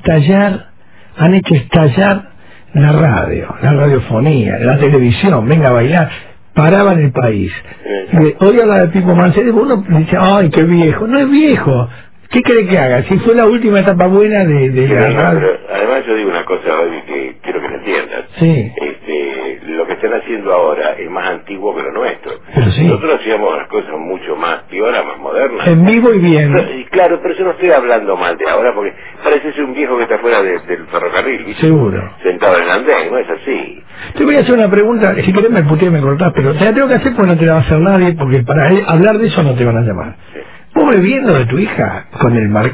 estallar la radio, la radiofonía, la televisión, venga a bailar. Paraban el país. Hoy habla de Pipo Manceres, uno dice, ay, qué viejo. No es viejo. ¿Qué cree que haga? Si fue la última etapa buena de la radio. Pero además yo digo una cosa hoy que quiero que me entiendas. Sí. Lo que están haciendo ahora es más antiguo que lo nuestro. Pero sí. Nosotros hacíamos las cosas mucho más pioras, más modernas. En vivo y bien. Y claro, pero yo no estoy hablando mal de ahora porque parece ser un viejo que está fuera del ferrocarril, ¿viste? Seguro. Sentado en el andén, no es así. Te voy a hacer una pregunta, si querés me puteé, me cortás, pero te la tengo que hacer porque no te la va a hacer nadie, porque para hablar de eso no te van a llamar. Sí. ¿Vos viendo de tu hija con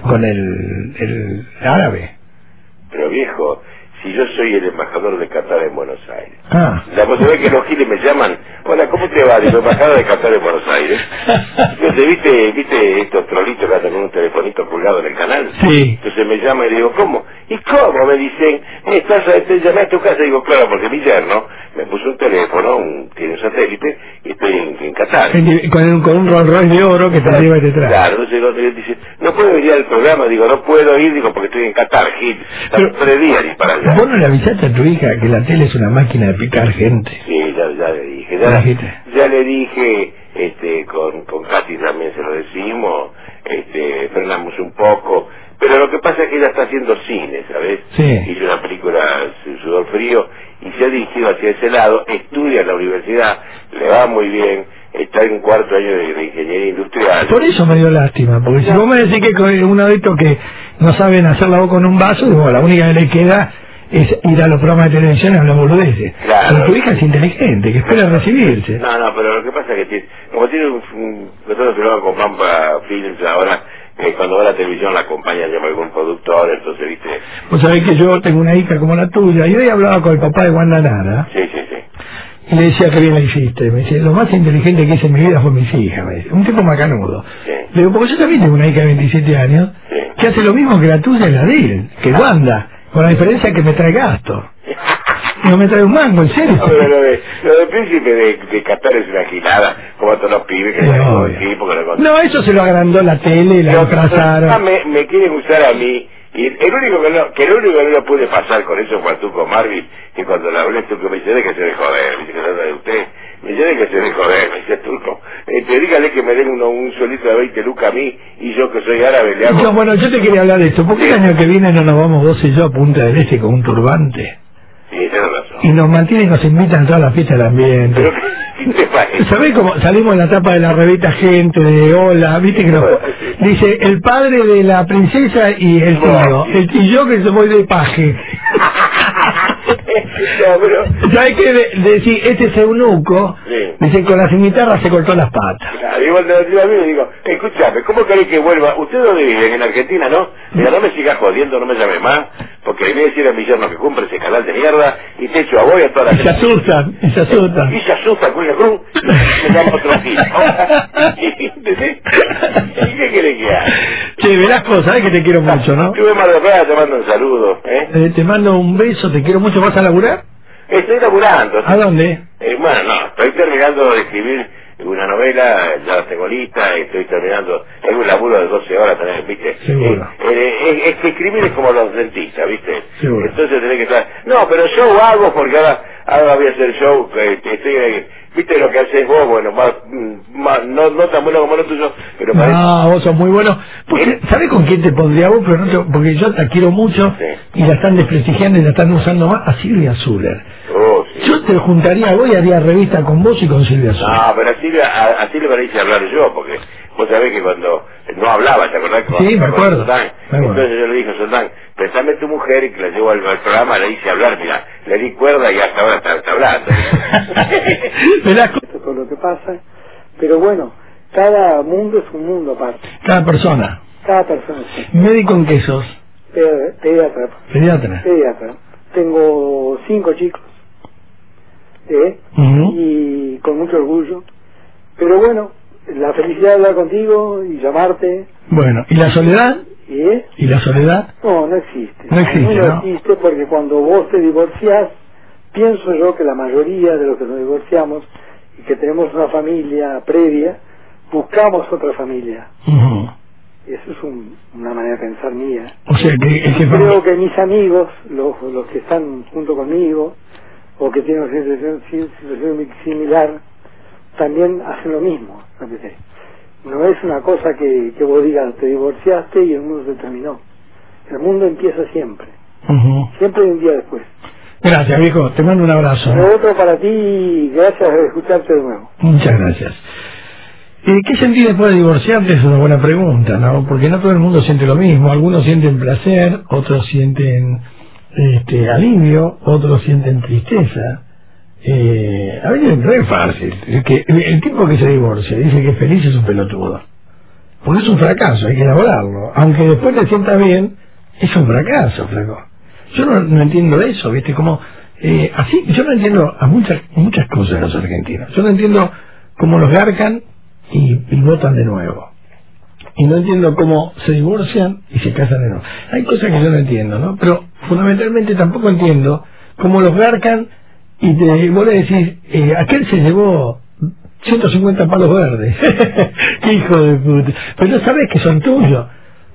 el árabe? Pero viejo, si yo soy el embajador de Qatar en Buenos Aires. Ah. La posibilidad que los giles me llaman, hola, ¿cómo te va? Digo, embajador de Qatar en Buenos Aires. Entonces, ¿viste estos trolitos que andan con un telefonito colgado en el canal? Sí. Entonces me llama y le digo, ¿cómo? ¿Y cómo? Me dicen, te llamé a tu casa. Y digo, claro, porque mi yerno me puso un teléfono, tiene un satélite, y estoy en Qatar. Con un Rolls Royce de oro que te lleva y te trae. Claro, entonces el otro día dice, no puedo ir al programa. Digo, no puedo ir, digo, porque estoy en Qatar, Gil. Pero 3 días y para allá. ¿Vos no le avisaste a tu hija que la tele es una máquina de picar gente? Sí, ya le dije. Ya le dije, con Katy también se lo decimos, frenamos un poco. Pero lo que pasa es que ella está haciendo cine, ¿sabes? Sí. Hizo una película, Sudor Frío, y se ha dirigido hacia ese lado, estudia en la universidad, le va muy bien, está en 4º año de ingeniería industrial. Por eso me dio lástima, porque si vos me decís que con uno de estos que no saben hacer la voz con un vaso, digo, la única que le queda es ir a los programas de televisión y hablar boludeces. Claro. Pero tu hija es inteligente, que espera recibirse. No, pero lo que pasa es que como tiene nosotros filmamos con Pampa Films ahora, cuando va a la televisión la acompaña, llama algún productor, entonces, viste. Vos sabés que yo tengo una hija como la tuya, y hoy hablaba con el papá de Wanda Nara. Sí. Y le decía que bien la hiciste. Me dice, lo más inteligente que hice en mi vida fue mis hijas. Me dice, un tipo macanudo. Sí. Le digo, porque yo también tengo una hija de 27 años, Sí. que hace lo mismo que la tuya y la de él, que Wanda, con la diferencia que me trae gasto. No me trae un mango, en serio. No, pero lo de Príncipe de Qatar es una gilada, como a todos los pibes que no, eso se lo agrandó la tele, la atrasaron. Me quieren usar a mí. Y el único que no pude pasar con eso fue a Tuco Marvin, que cuando le hablé Tuco me dice, de que se de joder, me dice que se de usted, me dice, de que se de joder, me dice Tuco, dígale que me den un solito de 20 lucas a mí, y yo que soy árabe le hago... Bueno, yo te quería hablar de esto, ¿por qué el año que viene no nos vamos vos y yo a Punta del Este con un turbante? Sí, tienes razón. Y nos mantienen, nos invitan a todas las fiestas del ambiente. Pero, ¿qué te parece? ¿Sabés cómo salimos en la tapa de la revista Gente, de Hola, viste que nos... Dice, el padre de la princesa y el tío, y yo que voy de paje. ¿Sabés qué? Decir, este eunuco, dice, con las guitarras se cortó las patas. Claro, igual a mí me digo, escúchame, ¿cómo querés que vuelva? ¿Usted dónde viven? ¿En Argentina, no? Mira, no me sigas jodiendo, no me llame más, porque le voy a decir a mi yerno que cumple ese canal de mierda, y te echo a vos y a toda la gente. Se asustan. Y se asustan, con el cruz, y se dan otro tiro. ¿Entendés? ¿Y qué querés que haga? Che, Velasco, sabés que te quiero mucho, ¿no? Estuve más de plata, te mando un saludo, te mando un beso, te quiero mucho. ¿Vas a laburar? Estoy laburando. ¿A dónde? Bueno, no, estoy terminando de escribir una novela, ya la tengo lista, estoy terminando, es un laburo de 12 horas también, ¿viste? Seguro. Es que escribir es como los dentistas, ¿viste? Seguro. Entonces tenés que estar... No, pero show hago porque ahora voy a hacer show, ¿viste lo que haces vos? Bueno, no tan bueno como lo tuyo, pero parece... No, vos sos muy bueno. ¿Sabés con quién te pondría vos? Pero porque yo te quiero mucho, y la están desprestigiando y la están usando más, a Silvia Zuller. Sí. Yo te juntaría a vos y haría revista con vos y con Silvia Zuller. No, pero a Silvia me la hice hablar yo, porque vos sabés que cuando no hablaba, ¿te acordás? Sí, me acuerdo. Entonces yo le dije a Sultán, pensame tu mujer, y que la llevo al programa, le hice hablar, mira, le di cuerda y hasta ahora está hablando. Esto es lo que pasa, pero bueno, cada mundo es un mundo aparte. Cada persona. Sí. ¿Médico en qué sos? Pediatra. Tengo 5 chicos, y con mucho orgullo. Pero bueno, la felicidad de hablar contigo y llamarte. Bueno, ¿y la soledad? ¿Y la soledad? No existe. No existe porque cuando vos te divorciás, pienso yo que la mayoría de los que nos divorciamos y que tenemos una familia previa, buscamos otra familia. Eso es una manera de pensar mía. O sea, creo que mis amigos, los que están junto conmigo, o que tienen una situación similar, también hacen lo mismo. No es una cosa que vos digas, te divorciaste y el mundo se terminó. El mundo empieza siempre. Siempre hay un día después. Gracias, viejo. Te mando un abrazo. Otro para ti y gracias por escucharte de nuevo. Muchas gracias. ¿Qué sentís después de divorciarte? Es una buena pregunta, ¿no? Porque no todo el mundo siente lo mismo. Algunos sienten placer, otros sienten alivio, otros sienten tristeza. A veces es re fácil. El tipo que se divorcia dice que es feliz es un pelotudo. Porque es un fracaso, hay que elaborarlo. Aunque después te sientas bien, es un fracaso, flaco. Yo no entiendo eso, ¿viste? Como, así, yo no entiendo a muchas cosas de los argentinos. Yo no entiendo cómo los garcan y votan de nuevo. Y no entiendo cómo se divorcian y se casan de nuevo. Hay cosas que yo no entiendo, ¿no? Pero fundamentalmente tampoco entiendo cómo los garcan y vos le decís, aquel se llevó 150 palos verdes. ¡Qué hijo de puta! Pero no sabés que son tuyos.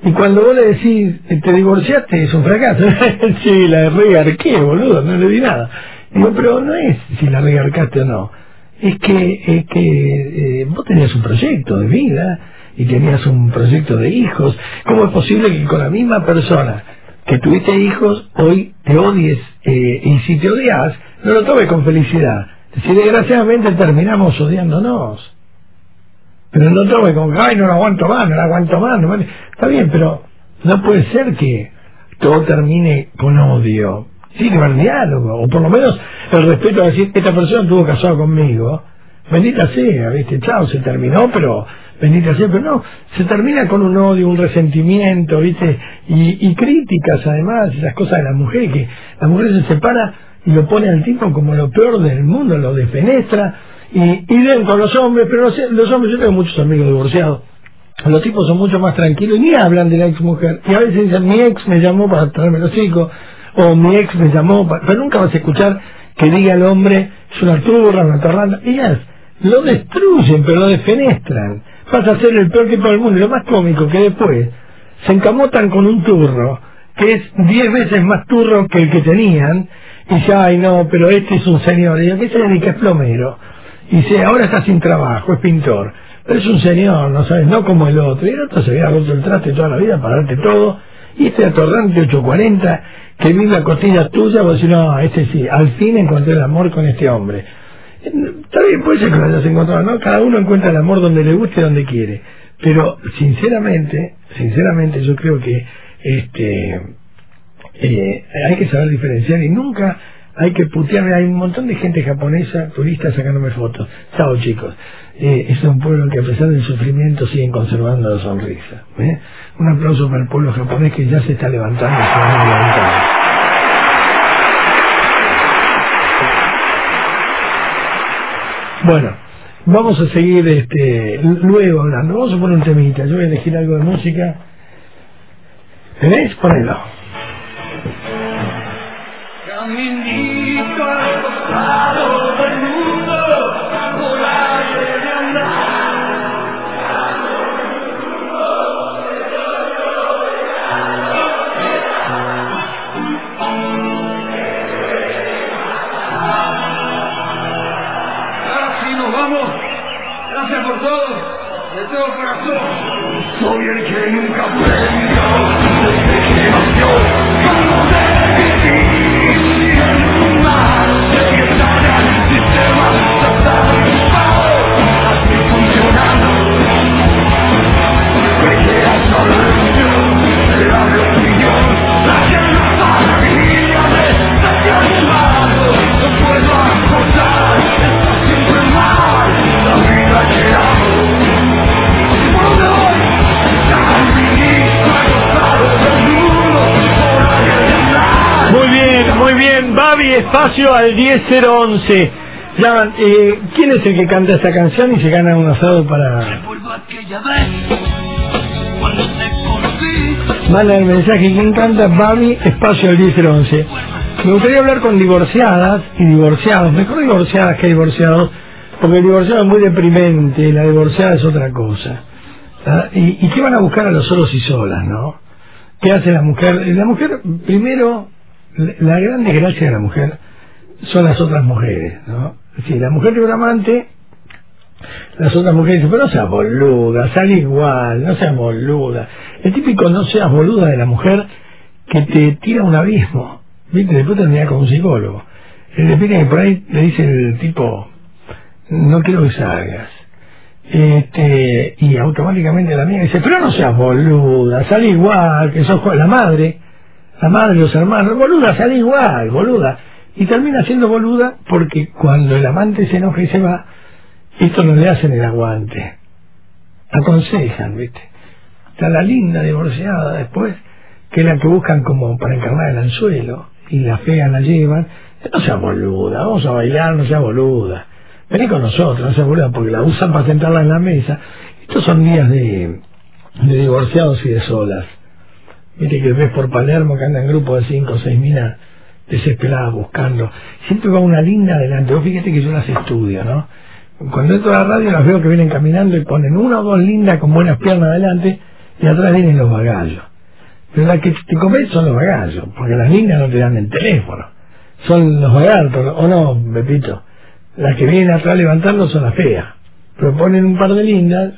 Y cuando vos le decís, te divorciaste, es un fracaso. Sí, la regarqué, boludo, no le di nada. Digo, pero no es si la regarcaste o no. Es que vos tenías un proyecto de vida y tenías un proyecto de hijos. ¿Cómo es posible que con la misma persona que tuviste hijos hoy te odies? Y si te odias, no lo tomes con felicidad. Si desgraciadamente terminamos odiándonos. Pero no tome con, ay, no lo aguanto más, no lo aguanto más. No, está bien, pero no puede ser que todo termine con odio. Sí, que haber diálogo, o por lo menos el respeto a decir, esta persona estuvo casado conmigo, bendita sea, ¿viste? Chao, se terminó, pero bendita sea, pero no, se termina con un odio, un resentimiento, ¿viste? Y críticas, además, esas cosas de la mujer, que la mujer se separa y lo pone al tipo como lo peor del mundo, lo defenestra, y dentro los hombres, pero los hombres, yo tengo muchos amigos divorciados, los tipos son mucho más tranquilos y ni hablan de la ex mujer, y a veces dicen, mi ex me llamó para traerme los hijos, o mi ex me llamó, pero nunca vas a escuchar que diga el hombre, es una turra, una torranda. Ellas lo destruyen, pero lo defenestran. Vas a ser el peor tipo del mundo. Y lo más cómico que después se encamotan con un turro, que es 10 veces más turro que el que tenían, y dice, ay no, pero este es un señor. Y yo, ¿qué se dedica? Es plomero. Y dice, ahora está sin trabajo, es pintor. Pero es un señor, no sabes, no como el otro. Y el otro se había roto el traste toda la vida para darte todo. Y este atorrante 840 que vive la costilla tuya, vos decís, no, este sí, al fin encontré el amor con este hombre. Está bien, puede ser que lo hayas encontrado, ¿no? Cada uno encuentra el amor donde le guste y donde quiere. Pero, sinceramente, yo creo que hay que saber diferenciar y nunca hay que putearme. Hay un montón de gente japonesa, turistas, sacándome fotos. Chao, chicos. Es un pueblo que a pesar del sufrimiento siguen conservando la sonrisa. Un aplauso para el pueblo japonés que ya se está levantando. Bueno, vamos a seguir luego hablando. Vamos a poner un temita. Yo voy a elegir algo de música. ¿Tenés? Ponelo. Caminito al costado del mundo, por aire de andar. Así nos vamos. Gracias por todo, de todo corazón. Soy el que nunca aprendió, desde que nació, como debe vivir. Muy bien, Babi, espacio al 10011. Llaman, ¿quién es el que canta esta canción y se gana un asado para...? Manda el mensaje, ¿quién canta? Babi, espacio al 10011. Me gustaría hablar con divorciadas y divorciados, mejor divorciadas que divorciados, porque el divorciado es muy deprimente, la divorciada es otra cosa. ¿Y qué van a buscar a los solos y solas, no? ¿Qué hace la mujer? La mujer, primero, la gran desgracia de la mujer son las otras mujeres, ¿no? Si la mujer tiene un amante, las otras mujeres dicen, pero no seas boluda, sale igual, no seas boluda. El típico no seas boluda de la mujer que te tira a un abismo, ¿viste? Después termina con un psicólogo. Le piden que por ahí le dice el tipo, no quiero que salgas. Y automáticamente la amiga dice, pero no seas boluda, sale igual, que sos la madre, los hermanos, boluda, sale igual, boluda. Y termina siendo boluda porque cuando el amante se enoja y se va, esto no le hacen el aguante. Aconsejan, ¿viste? Está la linda divorciada después, que es la que buscan como para encarnar el anzuelo, y la fea la llevan. No sea boluda, vamos a bailar, no sea boluda. Vení con nosotros, no sea boluda, porque la usan para sentarla en la mesa. Estos son días de divorciados y de solas. Viste que ves por Palermo que andan en grupo de 5 o 6 minas desesperadas buscando. Siempre va una linda adelante. Vos fíjate que yo las estudio, ¿no? Cuando entro a la radio las veo que vienen caminando y ponen una o dos lindas con buenas piernas adelante, y atrás vienen los bagallos. Pero las que te comes son los bagallos, porque las lindas no te dan el teléfono. Son los bagallos, o no, Pepito. Las que vienen atrás levantando son las feas. Pero ponen un par de lindas.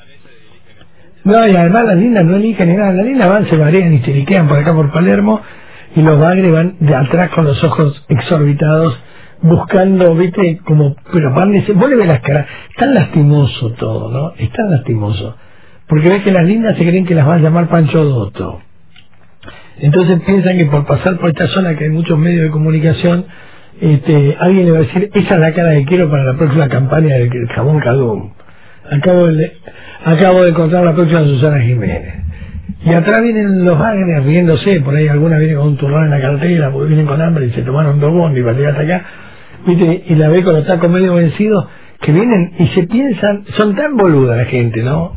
No, y además las lindas no eligen ni nada. Las lindas van, se marean y se liquean por acá por Palermo, y los bagres van de atrás con los ojos exorbitados, buscando, viste, como, pero van de, vos le ves las caras, es tan lastimoso todo, ¿no? Es tan lastimoso. Porque ves que las lindas se creen que las van a llamar Pancho Dotto. Entonces piensan que por pasar por esta zona que hay muchos medios de comunicación, alguien le va a decir, esa es la cara que quiero para la próxima campaña del jabón Cadum. Acabo de encontrar la próxima Susana Jiménez. Y atrás vienen los bagres riéndose, por ahí alguna viene con un turrón en la cartera, porque vienen con hambre y se tomaron 2 bondi para llegar hasta acá, ¿viste? Y la ve con los tacos medio vencidos, que vienen y se piensan, son tan boludas la gente, ¿no?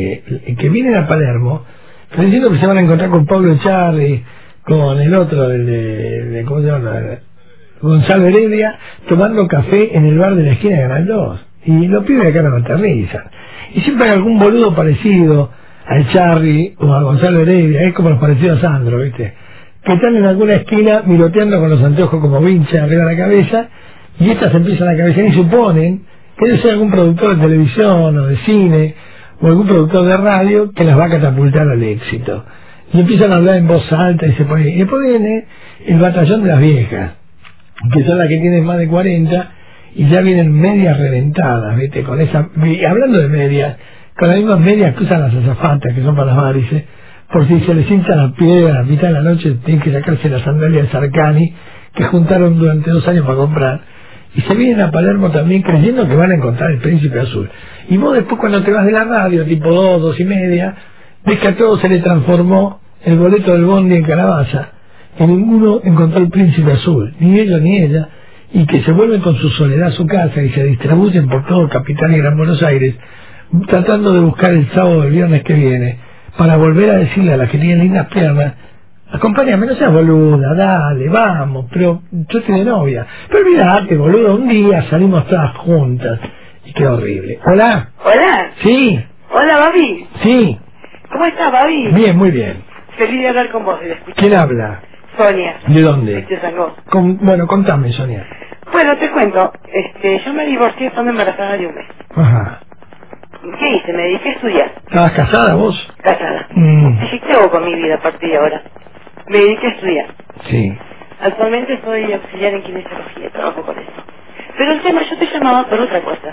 Que vienen a Palermo, diciendo que se van a encontrar con Pablo Echarri, con el otro, el de ¿cómo se llama? Gonzalo Heredia, tomando café en el bar de la esquina de Canal 2. Y los pibes acá no aterrizan. Y siempre hay algún boludo parecido a Echarri o a Gonzalo Heredia, es como los parecidos a Sandro, ¿viste? Que están en alguna esquina miroteando con los anteojos como vincha arriba de la cabeza, y estas empiezan a cabecear y suponen que debe ser algún productor de televisión o de cine o algún productor de radio que las va a catapultar al éxito. Y empiezan a hablar en voz alta y se ponen. Y después viene el batallón de las viejas, que son las que tienen más de 40 y ya vienen medias reventadas, ¿viste? Con esa, hablando de medias, con las mismas medias que usan las azafatas, que son para las varices, por si se les hincha la piedra a la mitad de la noche, tienen que sacarse las sandalias de Sarcani, que juntaron durante 2 años para comprar. Y se vienen a Palermo también creyendo que van a encontrar el Príncipe Azul. Y vos después cuando te vas de la radio, tipo 2, 2 y media, ves que a todos se le transformó el boleto del bondi en calabaza, que ninguno encontró el Príncipe Azul, ni ellos ni ella, y que se vuelven con su soledad a su casa y se distribuyen por todo Capital y Gran Buenos Aires, tratando de buscar el sábado del viernes que viene, para volver a decirle a las que tienen lindas piernas, acompáñame, no seas boluda, dale, vamos, pero yo estoy de novia. Pero olvidate, boludo, un día salimos todas juntas. Y qué horrible. ¿Hola? ¿Hola? Sí. Hola, Babi. Sí. ¿Cómo estás, Babi? Bien, muy bien. Feliz de hablar con vos y de escuchar. ¿Quién habla? Sonia. ¿De dónde? De Sangó. Bueno, contame, Sonia. Bueno, te cuento. Yo me divorcié estando embarazada de un mes. Ajá. ¿Qué hice? Me dediqué a estudiar. ¿Estabas casada vos? Casada. Mm. ¿Qué hago con mi vida a partir de ahora? Me dediqué a estudiar. Sí. Actualmente soy auxiliar en kinesiología, trabajo con eso. Pero el tema, yo te llamaba por otra cosa.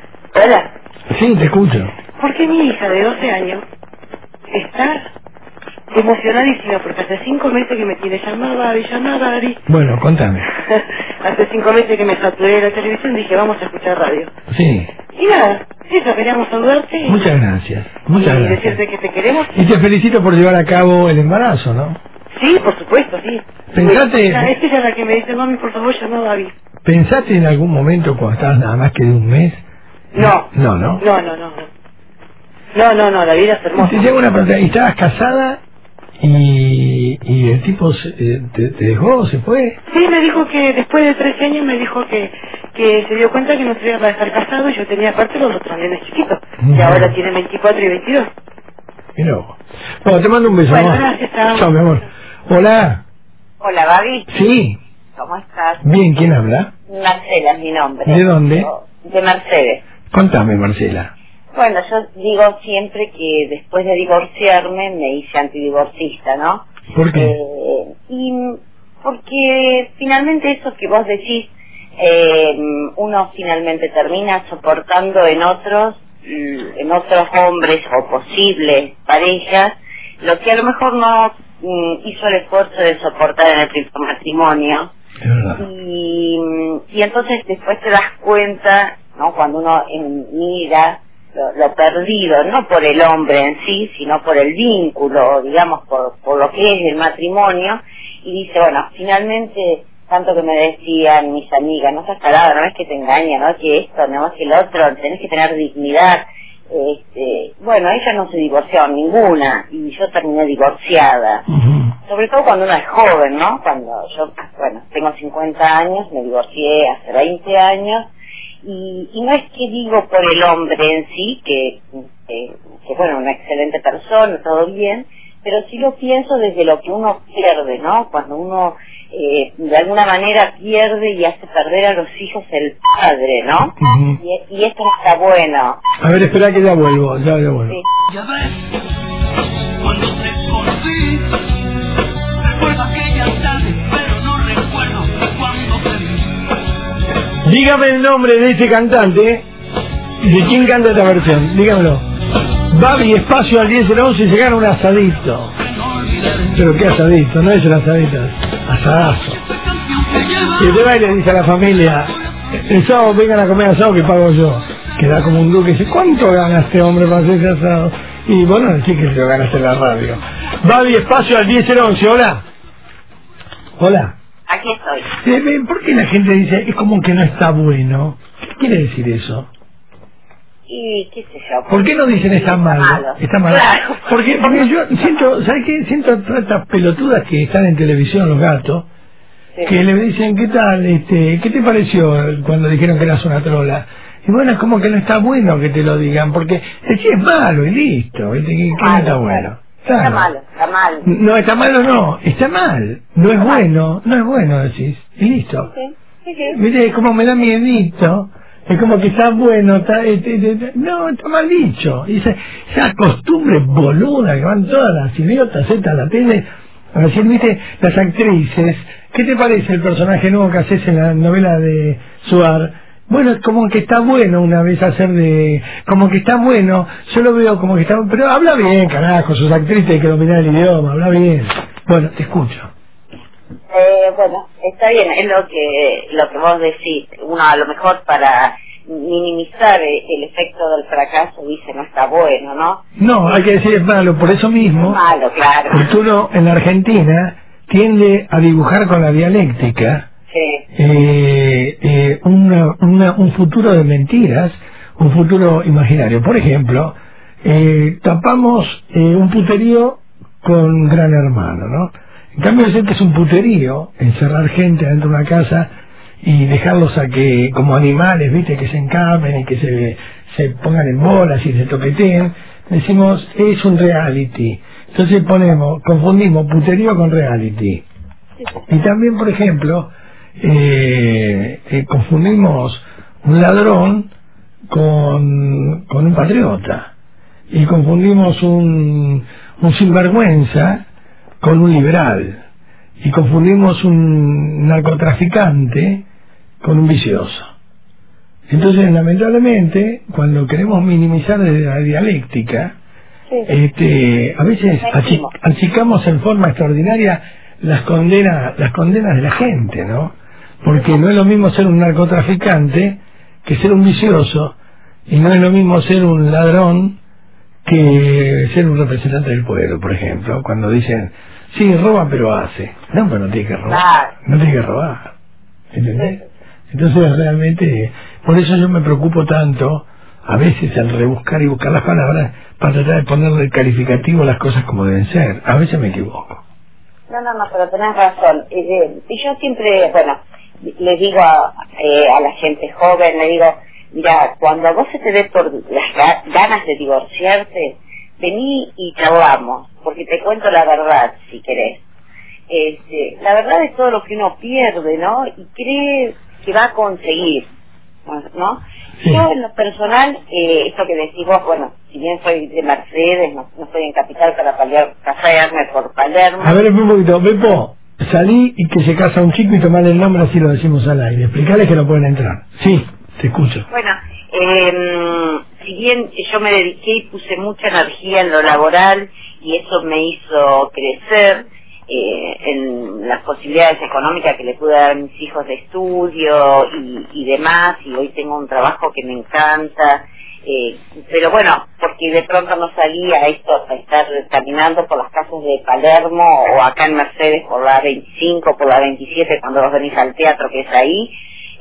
Hola. Sí, te escucho. Porque mi hija de 12 años está emocionadísima porque hace 5 meses que me tiene llamada Babi. Bueno, contame. Hace 5 meses que me saturé de la televisión, dije vamos a escuchar radio. Sí. Y nada, eso, queríamos saludarte. Muchas gracias. Muchas y gracias. decirte que te queremos. Y te felicito por llevar a cabo el embarazo, ¿no? Sí, por supuesto, sí. Pensate... Esta es la que me dice, mami, por favor, llama a Babi. ¿Pensaste en algún momento cuando estabas nada más que de un mes? No. No, ¿no? No, la vida es hermosa. Te llevo una pregunta, ¿y estabas casada y el tipo te dejó, se fue? Sí, me dijo que después de 13 años me dijo que se dio cuenta que no se iba a estar casado y yo tenía aparte los otros nenes chiquitos, que ahora tienen 24 y 22. Y no. Bueno, te mando un beso. Bueno, gracias, chao, mi amor. Hola. Hola, Babi. Sí. ¿Cómo estás? Bien, ¿quién habla? Marcela es mi nombre. ¿De dónde? De Mercedes. Contame, Marcela. Bueno, yo digo siempre que después de divorciarme me hice antidivorcista, ¿no? ¿Por qué? Y porque finalmente eso que vos decís, uno finalmente termina soportando en otros hombres o posibles parejas, lo que a lo mejor no hizo el esfuerzo de soportar en el primer matrimonio. Y entonces después te das cuenta, ¿no? Cuando uno mira lo perdido, no por el hombre en sí, sino por el vínculo, digamos, por lo que es el matrimonio, y dice, bueno, finalmente, tanto que me decían mis amigas, no seas tarada, no es que te engañan, no es que esto, no es que el otro, tenés que tener dignidad. Bueno, ellas no se divorciaron ninguna, y yo terminé divorciada. Sobre todo cuando uno es joven, ¿no? Cuando yo, bueno, tengo 50 años, me divorcié hace 20 años, y no es que digo por el hombre en sí, que que bueno, una excelente persona, todo bien, pero sí lo pienso desde lo que uno pierde, ¿no? Cuando uno de alguna manera pierde y hace perder a los hijos el padre, ¿no? Y esto no está bueno. A ver, espera que ya vuelvo, ya vuelvo. Sí. Ya ves, cuando te conocí, recuerdo aquella tarde, pero no recuerdo cuando te vi. Dígame el nombre de este cantante. ¿De quién canta esta versión? Dígamelo. Babi, espacio al 10-11 y se gana un asadito. Pero qué asadito, no es el asadito, asadazo. Y te va y le dice a la familia, el sábado vengan a comer asado que pago yo. Queda como un duque y dice, ¿cuánto gana este hombre para hacer ese asado? Y bueno, sí que se lo ganaste en la radio. Babi, espacio al 10-11, hola. Hola. Aquí estoy. ¿Por qué la gente dice, es como que no está bueno? ¿Qué quiere decir eso? Y qué sé yo. ¿Por qué no dicen está malo? Está malo. Claro. Porque yo siento, ¿sabes qué? Siento estas pelotudas que están en televisión, los gatos, sí, que le dicen, ¿qué tal? ¿Qué te pareció cuando dijeron que eras una trola? Y bueno, es como que no está bueno que te lo digan, porque sí es malo y listo, ¿viste? Que no está bueno. Claro. Está malo, está mal. No, está malo no, está mal. No es bueno, no es bueno, decís. Y listo. ¿Viste? Es como me da miedito. Es como que está bueno, no, está mal dicho. Y esa costumbre boluda que van todas las idiotas a la tele a decir, viste, las actrices, ¿qué te parece el personaje nuevo que haces en la novela de Suar? Bueno, es como que está bueno una vez hacer como que está bueno, yo lo veo como que está, pero habla bien, carajo, sus actrices hay que dominar el idioma, habla bien. Bueno, te escucho. Bueno, está bien, es lo que vos decís. Uno a lo mejor para minimizar el efecto del fracaso dice no está bueno, ¿no? No, hay que decir es malo, por eso mismo. Es malo, claro. Porque uno en la Argentina tiende a dibujar con la dialéctica un futuro de mentiras, un futuro imaginario. Por ejemplo, tapamos un puterío con Gran Hermano, ¿no? En cambio, es un puterío encerrar gente dentro de una casa y dejarlos a que, como animales, viste, que se encamen y que se pongan en bolas y se toqueteen. Decimos, es un reality. Entonces confundimos puterío con reality. Y también, por ejemplo, confundimos un ladrón con un patriota. Y confundimos un sinvergüenza con un liberal, y confundimos un narcotraficante con un vicioso. Entonces, lamentablemente, cuando queremos minimizar desde la dialéctica, a veces achicamos en forma extraordinaria las condenas de la gente, ¿no? Porque no es lo mismo ser un narcotraficante que ser un vicioso, y no es lo mismo ser un ladrón que ser un representante del pueblo, por ejemplo, cuando dicen, sí, roba pero hace. No, pero no tiene que robar. No tiene que robar. ¿Entendés? Entonces realmente, por eso yo me preocupo tanto, a veces al rebuscar y buscar las palabras, para tratar de ponerle el calificativo a las cosas como deben ser. A veces me equivoco. No, pero tenés razón. Y yo siempre, le digo a la gente joven, le digo, mira, cuando a vos se te dé por las ganas de divorciarte, vení y charlamos, porque te cuento la verdad, si querés. La verdad es todo lo que uno pierde, ¿no? Y cree que va a conseguir, ¿no? Sí. Yo, en lo personal, esto que decís vos, si bien soy de Mercedes, no estoy en Capital para pasearme por Palermo. A ver, un poquito, Pepo, salí y que se casa un chico y tomar el nombre, así lo decimos al aire. Explicarles que no pueden entrar. Sí, te escucho. Bueno, si bien yo me dediqué y puse mucha energía en lo laboral y eso me hizo crecer en las posibilidades económicas que le pude dar a mis hijos de estudio y demás, y hoy tengo un trabajo que me encanta, pero porque de pronto no salía a estar caminando por las casas de Palermo o acá en Mercedes por la 25, por la 27 cuando vos venís al teatro que es ahí,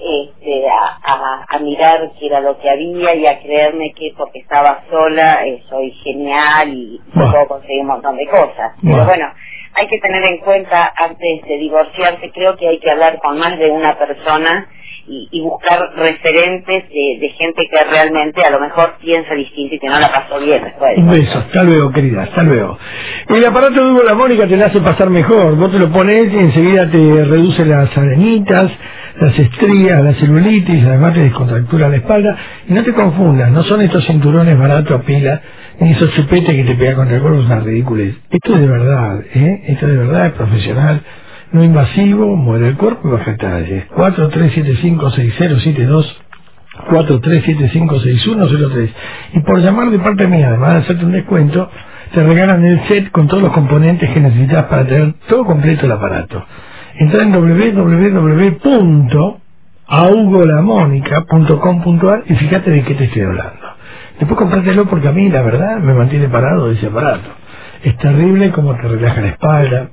a mirar qué era lo que había y a creerme que porque estaba sola soy genial y puedo conseguir un montón de cosas. Pero hay que tener en cuenta antes de divorciarse, creo que hay que hablar con más de una persona y buscar referentes de gente que realmente a lo mejor piensa distinto y que no la pasó bien después. Un beso, hasta luego, querida, hasta luego. El aparato de Hugo La Mónica te la hace pasar mejor. Vos te lo pones y enseguida te reduce las arenitas, las estrías, la celulitis, además te descontractura la espalda. Y no te confundas, no son estos cinturones baratos a pila, ni esos chupetes que te pegan contra el cuerpo, es una ridiculez. Esto es de verdad, esto de verdad es profesional, no invasivo, mueve el cuerpo y baja talles. 43756072, 43756103. Y por llamar de parte mía, además de hacerte un descuento, te regalan el set con todos los componentes que necesitas para tener todo completo el aparato. Entra en www.augolamónica.com.ar y fíjate de qué te estoy hablando. Después comprátelo porque a mí, la verdad, me mantiene parado ese aparato. Es terrible como te relaja la espalda.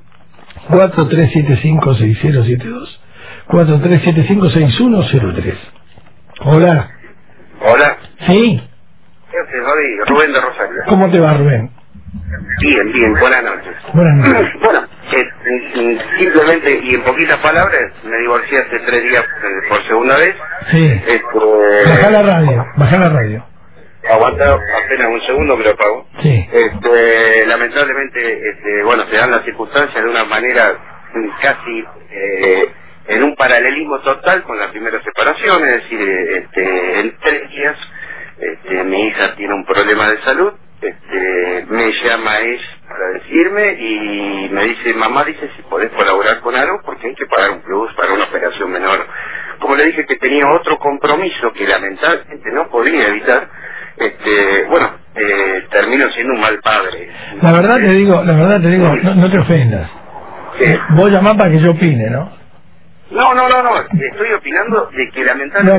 43756072, 43756103. Hola. Hola. ¿Sí? ¿Qué haces, Javi? Rubén de Rosario. ¿Cómo te va, Rubén? Bien, bien, buenas noches. Buenas noches. Bueno, simplemente y en poquitas palabras, me divorcié hace 3 días por segunda vez. Sí. Baja la radio. Aguanta apenas un segundo, me lo apago. Sí. Lamentablemente, bueno, se dan las circunstancias de una manera casi en un paralelismo total con la primera separación, es decir, en 3 días mi hija tiene un problema de salud, me llama ella para decirme y me dice, mamá, dice si podés colaborar con algo porque hay que pagar un plus para una operación menor. Como le dije que tenía otro compromiso que lamentablemente no podía evitar, bueno, termino siendo un mal padre. La verdad te digo, no te ofendas. Sí. Vos llamás para que yo opine, ¿no? No, estoy opinando de que lamentablemente... No,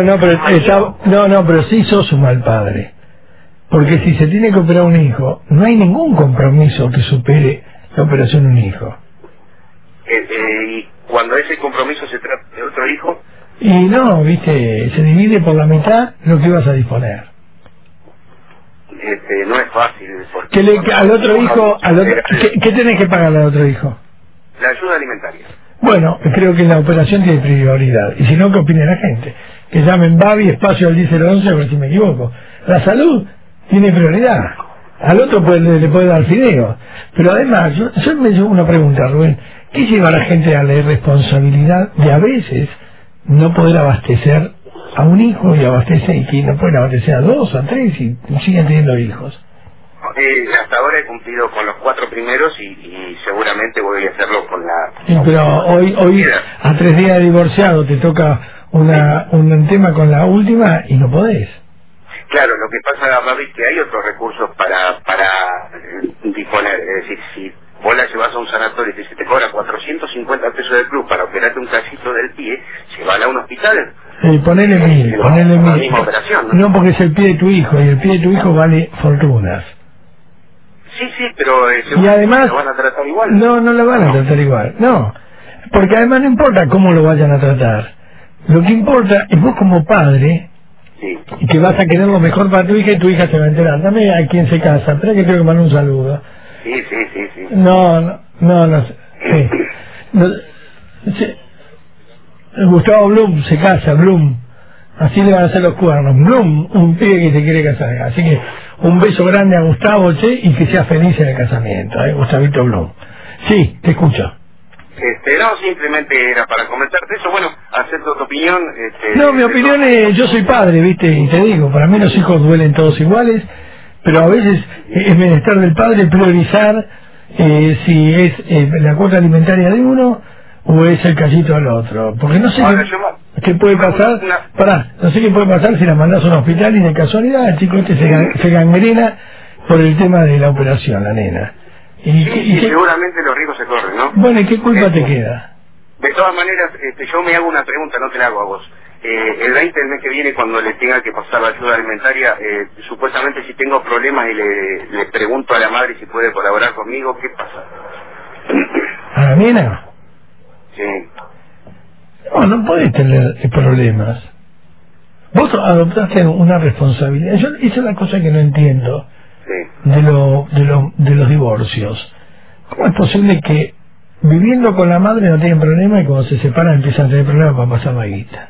pero sí sos un mal padre. Porque si se tiene que operar un hijo, no hay ningún compromiso que supere la operación de un hijo. Y cuando ese compromiso se trata de otro hijo... Y no, viste, se divide por la mitad lo que ibas a disponer. No es fácil. Al otro hijo, ¿qué tenés que pagarle al otro hijo? La ayuda alimentaria. Bueno, creo que la operación tiene prioridad. Y si no, ¿qué opine la gente? Que llamen Babi, espacio al 1011, a ver si me equivoco. La salud tiene prioridad. Al otro le puede dar fideo. Pero además, yo me llevo una pregunta, Rubén. ¿Qué lleva a la gente a la irresponsabilidad de a veces no poder abastecer a un hijo y abastece y que no pueden abastecer a 2, a 3 y siguen teniendo hijos? Hasta ahora he cumplido con los 4 primeros y seguramente voy a hacerlo con la... Sí, pero hoy a 3 días de divorciado te toca un tema con la última y no podés. Claro, lo que pasa, Babi, es que hay otros recursos para disponer. Es decir, si vos la llevas a un sanatorio y te cobra 450 pesos del club para operarte un cachito del pie, llévala a un hospital. Ponele 1000. La misma operación, ¿no? No, porque es el pie de tu hijo y el pie de tu hijo vale fortunas. Sí, pero y además lo van a tratar igual. No lo van a tratar igual. No, porque además no importa cómo lo vayan a tratar. Lo que importa es vos como padre, y que vas a querer lo mejor para tu hija y tu hija se va a enterar. Dame a quién se casa. Espera que tengo que mandar un saludo. Sí. No. Gustavo Blum se casa, Blum. Así le van a hacer los cuernos. Blum, un pibe que se quiere casar. Así que un beso grande a Gustavo, che, y que sea feliz en el casamiento, Gustavito Blum. Sí, te escucho. No, simplemente era para comentarte eso. Bueno, acepto tu opinión. No, mi opinión es, yo soy padre, viste, y te digo, para mí los hijos duelen todos iguales, pero a veces es menester del padre priorizar si es la cuota alimentaria de uno o es el cachito del otro, porque no sé qué puede pasar. No sé qué puede pasar si la mandás a un hospital y de casualidad el chico se gangrena por el tema de la operación, la nena. Y seguramente los riesgos se corren, ¿no? Bueno, ¿y qué culpa te queda? De todas maneras, yo me hago una pregunta, no te la hago a vos. El 20 del mes que viene, cuando le tenga que pasar la ayuda alimentaria, supuestamente si tengo problemas y le pregunto a la madre si puede colaborar conmigo, ¿qué pasa? ¿A la nena? Sí. No podés tener problemas. Vos adoptaste una responsabilidad. Esa es la cosa que no entiendo de los divorcios. ¿Cómo es posible que viviendo con la madre no tienen problema y cuando se separan empiezan a tener problemas para pasar la guita?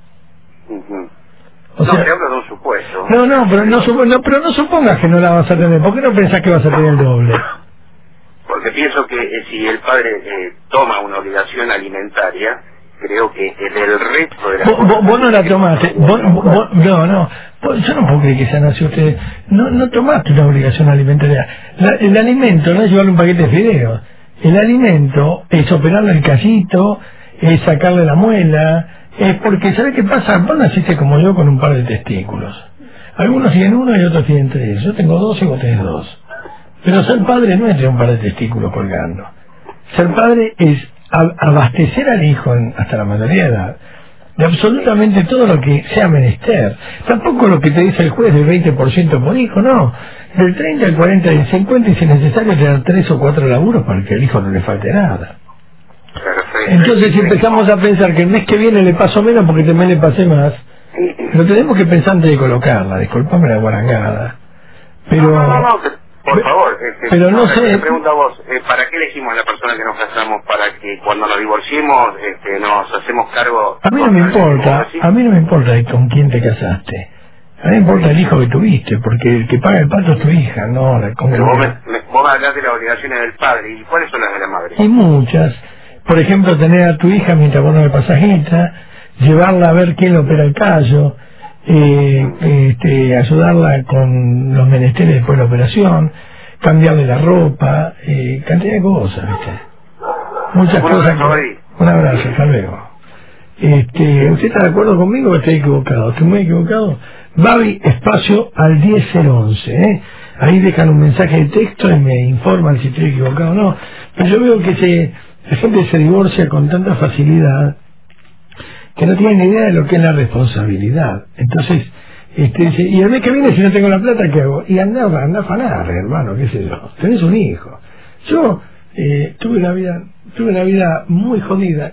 O sea, te hablo de un supuesto. Pero no supongas que no la vas a tener. ¿Por qué no pensás que vas a tener el doble? Porque pienso que si el padre toma una obligación alimentaria, creo que del resto de la... Vos no la tomaste. Yo no puedo creer que sean así ustedes. No tomaste una obligación alimentaria. El alimento no es llevarle un paquete de fideos. El alimento es operarle el callito, es sacarle la muela, es porque, ¿sabes qué pasa? Vos naciste como yo con un par de testículos. Algunos tienen uno y otros tienen 3. Yo tengo 2 y vos tenés 2. Pero ser padre no es tener un par de testículos colgando. Ser padre es abastecer al hijo hasta la mayoría de edad de absolutamente todo lo que sea menester. Tampoco lo que te dice el juez del 20% por hijo, no. Del 30 al 40 al 50 y si es necesario tener 3 o 4 laburos para que al hijo no le falte nada. Entonces si empezamos a pensar que el mes que viene le paso menos porque también le pasé más, lo tenemos que pensar antes de colocarla, disculpame la guarangada. Pero... Por favor, pero no sé. Te pregunto a vos, ¿para qué elegimos a la persona que nos casamos? ¿Para que cuando nos divorciemos nos hacemos cargo? A mí no me importa con quién te casaste. A mí me importa el hijo que tuviste, porque el que paga el pato es tu hija, no la congregación. Vos me hablás de las obligaciones del padre, ¿y cuáles son las de la madre? Hay muchas. Por ejemplo, tener a tu hija mientras vos no le pasas guita, llevarla a ver quién le opera el callo, ayudarla con los menesteres después de la operación, cambiarle la ropa, cantidad de cosas, ¿viste? Muchas cosas. Un abrazo, hasta luego. ¿Usted está de acuerdo conmigo o estoy equivocado? ¿Estoy muy equivocado? Babi, espacio al 10011, Ahí dejan un mensaje de texto y me informan si estoy equivocado o no. Pero yo veo que la gente se divorcia con tanta facilidad que no tienen ni idea de lo que es la responsabilidad. Entonces, dice, y el mes que viene si no tengo la plata, ¿qué hago? Y anda a afanar, hermano, qué sé yo. Tenés un hijo. Yo tuve una vida muy jodida.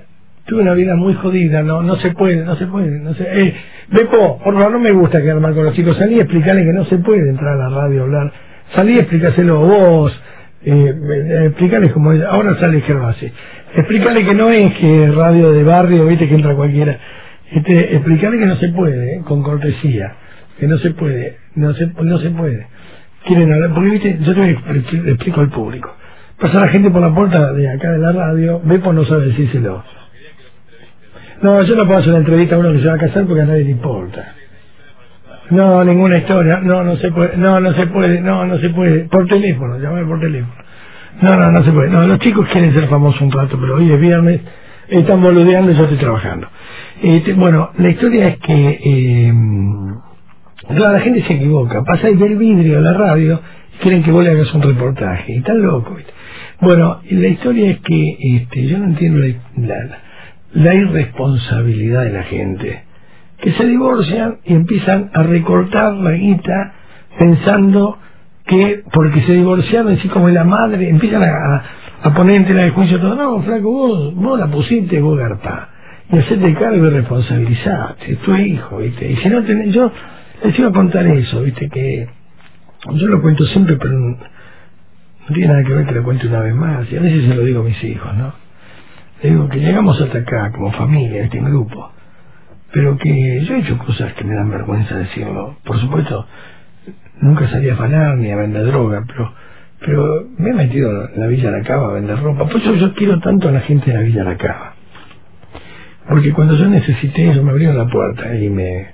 No se puede. Bepo, por favor, no me gusta quedar mal con los chicos. Salí a explicarle que no se puede entrar a la radio a hablar. Salí a explicárselo vos. Explicarles como ahora sale Gervasi. Explicarle que no es que radio de barrio, viste, que entra cualquiera. Explicarle que no se puede, con cortesía. Que no se puede. No se puede. Quieren hablar, porque viste, yo te explico al público. Pasa la gente por la puerta de acá de la radio, Bepo no sabe decírselo. No, yo no puedo hacer una entrevista a uno que se va a casar porque a nadie le importa. No, ninguna historia. No se puede. Por teléfono, llamame por teléfono. No se puede. No, los chicos quieren ser famosos un rato, pero hoy es viernes, están boludeando y yo estoy trabajando. Bueno, la historia es que claro, la gente se equivoca. Pasa y ve el vidrio de la radio y quieren que vos le hagas un reportaje. Y están locos, ¿viste? Bueno, la historia es que yo no entiendo la irresponsabilidad de la gente, que se divorcian y empiezan a recortar la guita pensando que porque se divorciaron, así como la madre, empiezan a poner en tela de juicio todo. No, flaco, vos la pusiste, vos garpá, y hacerte cargo y responsabilizarte, es tu hijo, ¿viste? Y si no tenés, yo les iba a contar eso, ¿viste? Que yo lo cuento siempre, pero no tiene nada que ver que lo cuente una vez más, y a veces se lo digo a mis hijos, ¿no? Le digo que llegamos hasta acá como familia, en grupo, pero que yo he hecho cosas que me dan vergüenza decirlo. Por supuesto, nunca salí a afanar ni a vender droga, pero me he metido en la Villa La Cava a vender ropa. Por eso yo quiero tanto a la gente de la Villa La Cava, porque cuando yo necesité eso me abrieron la puerta y me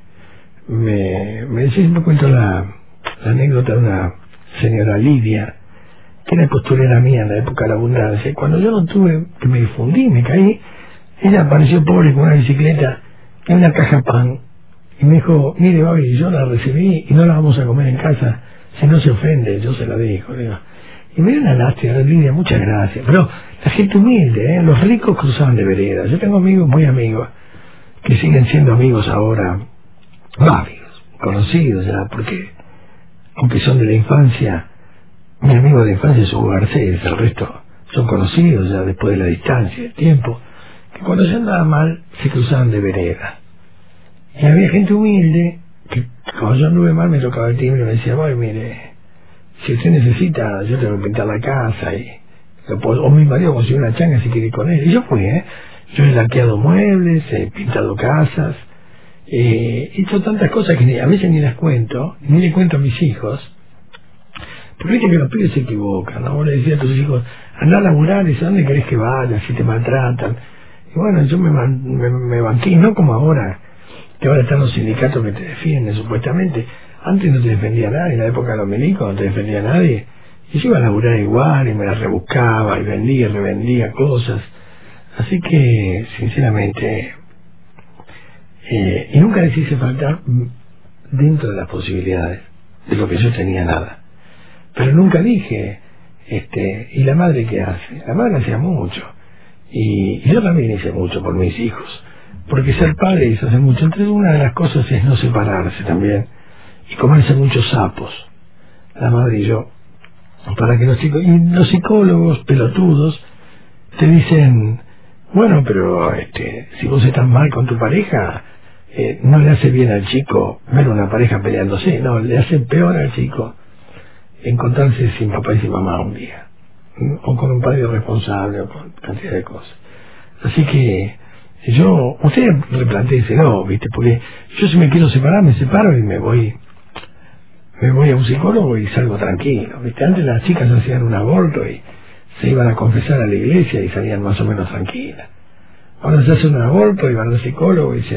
cuento la anécdota de una señora Lidia, que era costurera mía en la época de la abundancia, y cuando yo no tuve, que me difundí, me caí, ella apareció pobre con una bicicleta y una caja pan, y me dijo, mire Babi, yo la recibí y no la vamos a comer en casa, si no se ofende, yo se la dejo, digo. Y me dio una lástima, Lidia, muchas gracias, pero la gente humilde, los ricos cruzaban de vereda. Yo tengo amigos, muy amigos, que siguen siendo amigos ahora, amigos, conocidos ya, porque aunque son de la infancia, mi amigo de infancia es Hugo Garcés, el resto son conocidos ya después de la distancia, el tiempo, que cuando yo andaba mal se cruzaban de vereda. Y había gente humilde que cuando yo anduve mal me tocaba el timbre y me decía, voy, mire, si usted necesita, yo tengo que pintar la casa y O mi marido consiguió una changa si quiere ir con él. Y yo fui, Yo he laqueado muebles, he pintado casas, he hecho tantas cosas que a veces ni las cuento, ni le cuento a mis hijos. Porque viste que los pibes se equivocan, ¿no? Vos le decís a tus hijos, andá a laburar, y ¿dónde querés que vayas? Si te maltratan. Y bueno, yo me banqué, no como ahora, que ahora están los sindicatos que te defienden, supuestamente. Antes no te defendía nadie, en la época de los milicos no te defendía nadie. Y yo iba a laburar igual, y me las rebuscaba, y vendía, y revendía cosas. Así que, sinceramente, y nunca les hice faltar dentro de las posibilidades, de lo que yo tenía nada. Pero nunca dije, ¿y la madre qué hace? La madre hacía mucho. Y yo también hice mucho por mis hijos. Porque ser padre es hacer mucho. Entonces una de las cosas es no separarse también. Y comerse muchos sapos. La madre y yo. Para que los chicos, y los psicólogos pelotudos te dicen, bueno, pero si vos estás mal con tu pareja, no le hace bien al chico ver una pareja peleándose. No, le hace peor al chico encontrarse sin papá y sin mamá un día, o con un padre responsable, o con cantidad de cosas. Así que ustedes replantéenselo, ¿viste? Porque yo si me quiero separar, me separo y me voy a un psicólogo y salgo tranquilo, ¿viste? Antes las chicas hacían un aborto y se iban a confesar a la iglesia y salían más o menos tranquilas. Ahora se hace un aborto y van al psicólogo y y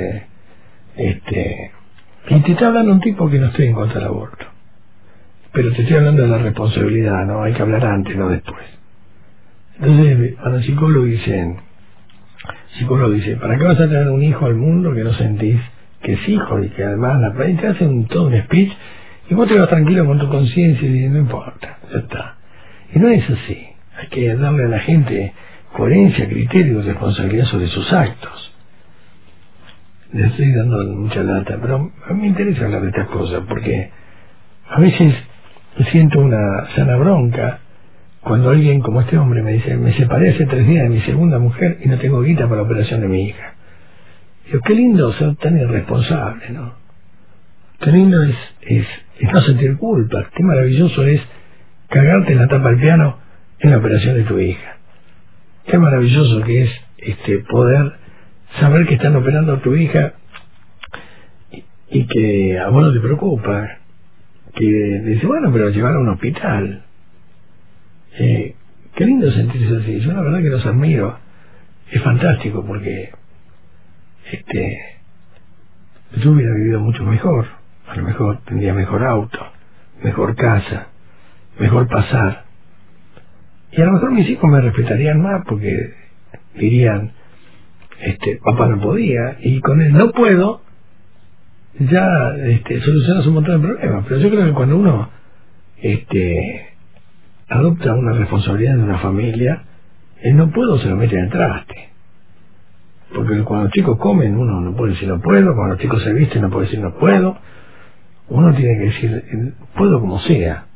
te está hablando un tipo que no estoy en contra del aborto. Pero te estoy hablando de la responsabilidad, ¿no? Hay que hablar antes, no después. Entonces, cuando el psicólogo dice, ¿para qué vas a traer un hijo al mundo que no sentís que es hijo y que además te hacen todo un speech y vos te vas tranquilo con tu conciencia y dices, no importa, ya está? Y no es así. Hay que darle a la gente coherencia, criterio y responsabilidad sobre sus actos. Les estoy dando mucha lata, pero a mí me interesa hablar de estas cosas porque a veces siento una sana bronca cuando alguien como este hombre me dice, me separé hace 3 días de mi segunda mujer y no tengo guita para la operación de mi hija. Digo, qué lindo ser tan irresponsable, ¿no? Qué lindo es no sentir culpa. Qué maravilloso es cagarte en la tapa del piano en la operación de tu hija. Qué maravilloso que es poder saber que están operando a tu hija y que a vos no te preocupa. Que dice, bueno, pero llevar a un hospital. Qué lindo sentirse así. Yo la verdad que los admiro. Es fantástico porque yo hubiera vivido mucho mejor. A lo mejor tendría mejor auto, mejor casa, mejor pasar. Y a lo mejor mis hijos me respetarían más porque dirían, papá no podía, y con él no puedo, ya solucionas un montón de problemas. Pero yo creo que cuando uno adopta una responsabilidad de una familia, el no puedo se lo mete en el traste. Porque cuando los chicos comen, uno no puede decir no puedo, cuando los chicos se visten no puede decir no puedo. Uno tiene que decir, puedo como sea.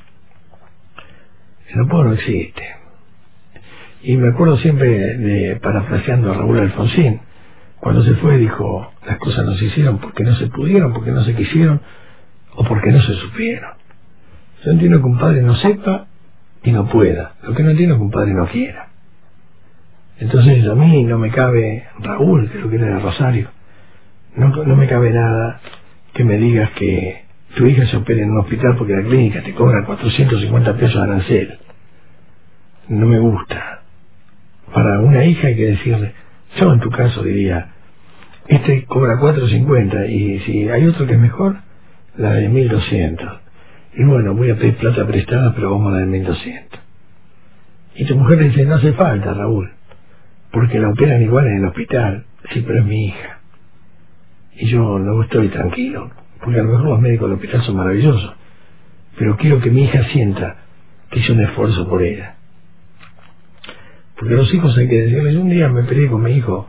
El no puedo no existe. Y me acuerdo siempre parafraseando a Raúl Alfonsín, cuando se fue dijo, las cosas no se hicieron porque no se pudieron, porque no se quisieron, o porque no se supieron. Yo entiendo que un padre no sepa y no pueda. Lo que no entiendo es que un padre no quiera. Entonces a mí no me cabe, Raúl, que lo que era de Rosario, no me cabe nada que me digas que tu hija se opere en un hospital porque la clínica te cobra 450 pesos de arancel. No me gusta. Para una hija hay que decirle, yo en tu caso diría, cobra 450 y si hay otro que es mejor, la de 1200. Y bueno, voy a pedir plata prestada, pero vamos a la de 1200. Y tu mujer dice, no hace falta, Raúl, porque la operan igual en el hospital. Sí, pero es mi hija. Y yo no estoy tranquilo, porque a lo mejor los médicos del hospital son maravillosos, pero quiero que mi hija sienta que hice un esfuerzo por ella. Porque a los hijos hay que decirles, un día me peleé con mi hijo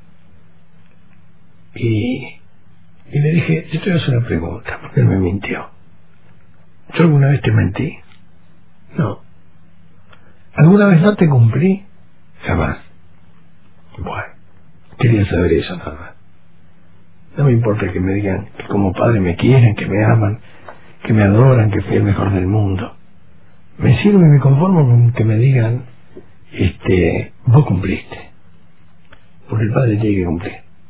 y le dije, yo te voy a hacer una pregunta, porque él me mintió. ¿Yo alguna vez te mentí? No. ¿Alguna vez no te cumplí? Jamás. Bueno, quería saber eso nada más. No me importa que me digan que como padre me quieren, que me aman, que me adoran, que fui el mejor del mundo. Me sirve y me conformo con que me digan vos cumpliste. Porque el padre tiene que cumplir.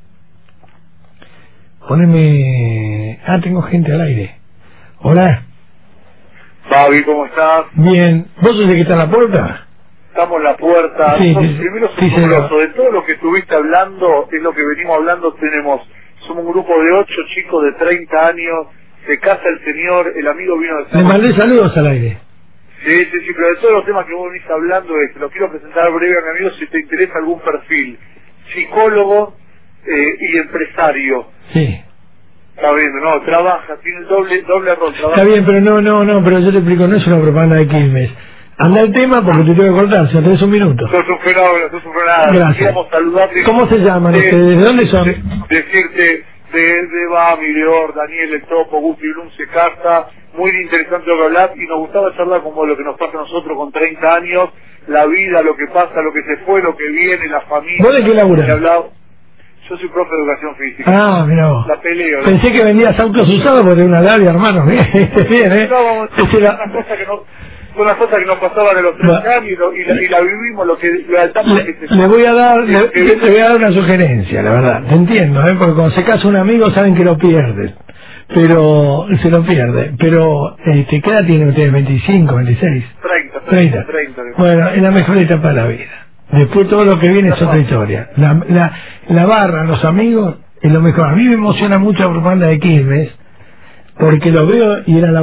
Poneme... tengo gente al aire. Hola. Fabi, ¿cómo estás? Bien. ¿Vos sos el que está en la puerta? Estamos en la puerta. Sí, Primero de todo lo que estuviste hablando, es lo que venimos hablando, somos un grupo de 8 chicos de 30 años, se casa el señor, el amigo vino de... Le mandé saludos al aire. Sí, pero de todos los temas que vos venís hablando, lo quiero presentar breve a mi amigo si te interesa algún perfil. Psicólogo y empresario. Sí. Está bien, no, trabaja, tiene el doble rol. Trabaja. Está bien, pero no, pero yo te explico, no es una propaganda de Quilmes. Anda el tema porque te tengo que cortar, si tenés un minuto. Sos un fenómeno. Gracias. Queríamos saludarte. ¿Cómo se llaman ustedes? ¿De dónde son? Decirte de Bami, Leor, Daniel, el Topo, Gusti Blum se casa, muy interesante lo que hablás, y nos gustaba charlar como lo que nos pasa a nosotros con 30 años, la vida, lo que pasa, lo que se fue, lo que viene, la familia. ¿Vos de qué laburás? Yo soy profe de educación física. Mirá vos. La peleo. Pensé que vendías autos usados porque una labia, hermano. Bien, No, una cosa que nos pasaba de los 30 años y la vivimos, la etapa que se... Le voy a dar una sugerencia, la verdad. Te entiendo, porque cuando se casa un amigo saben que lo pierden. Pero se lo pierde. Pero, ¿qué edad tiene usted? ¿25, 26? 30. Bueno, es la mejor etapa de la vida. Después todo lo que viene es otra historia. La barra, los amigos, es lo mejor. A mí me emociona mucho la propaganda de Quilmes, porque lo veo y era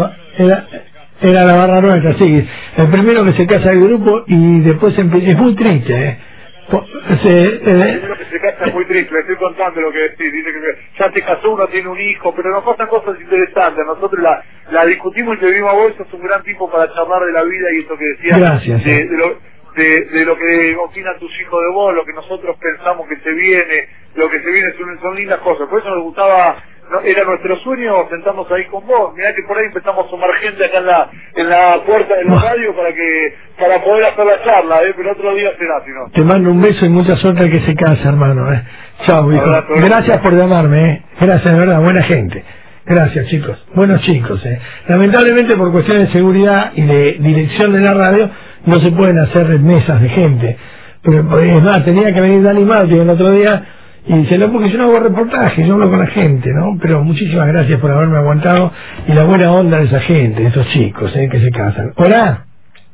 la barra nuestra, sí. El primero que se casa del grupo y después es muy triste, El primero que se casa es muy triste, le estoy contando lo que decís, dice que ya se casó, uno tiene un hijo, pero nos pasan cosas interesantes, nosotros la discutimos y te vimos a vos, sos un gran tipo para charlar de la vida y esto que decías. Gracias. De lo que opinan tus hijos de vos, lo que nosotros pensamos que se viene, lo que se viene son lindas cosas. Por eso nos gustaba, era nuestro sueño sentarnos ahí con vos. Mirá que por ahí empezamos a sumar gente acá en la puerta de la radio para poder hacer la charla, pero otro día será, si no. Te mando un beso y mucha suerte al que se casa, hermano. Chao, hijo. Gracias por llamarme. Gracias, de verdad, buena gente. Gracias, chicos. Buenos chicos. Lamentablemente por cuestiones de seguridad y de dirección de la radio no se pueden hacer mesas de gente. Pero es más, tenía que venir Dani Martín el otro día y dice, no, porque yo no hago reportaje, yo hablo con la gente, ¿no? Pero muchísimas gracias por haberme aguantado y la buena onda de esa gente, de esos chicos que se casan. Hola.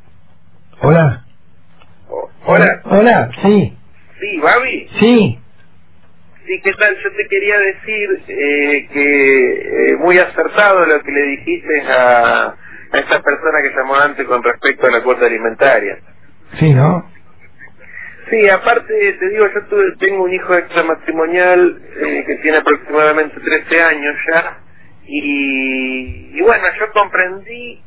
Hola, sí. Sí, Babi. Sí. Sí, ¿qué tal? Yo te quería decir que muy acertado lo que le dijiste a esta persona que llamó antes con respecto a la cuota alimentaria. Sí, ¿no? Sí, aparte, te digo, yo tengo un hijo extramatrimonial que tiene aproximadamente 13 años ya, y bueno, yo comprendí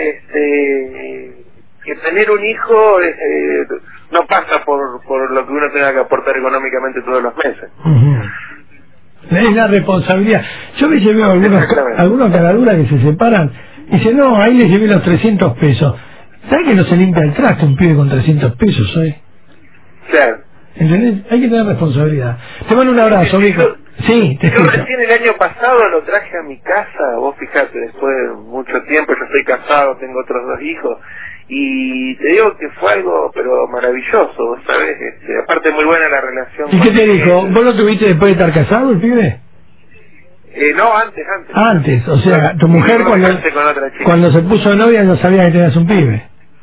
que tener un hijo no pasa por lo que uno tenga que aportar económicamente todos los meses. Es la responsabilidad. Yo me llevé algunos caraduras que se separan y dicen, no, ahí le llevé los 300 pesos. ¿Sabes que no se limpia el traste un pibe con 300 pesos hoy? Claro. ¿Entendés? Hay que tener responsabilidad. Te mando un abrazo, viejo. Sí, te yo escucho. recién el año pasado lo traje a mi casa, vos fijate, después de mucho tiempo, yo estoy casado, tengo otros 2 hijos, y te digo que fue algo, pero maravilloso, ¿vos sabés? Aparte muy buena la relación. ¿Y qué te dijo? ¿Vos lo tuviste después de estar casado, el pibe? No, antes. Antes, o sea, tu mujer cuando se puso novia no sabía que tenías un pibe.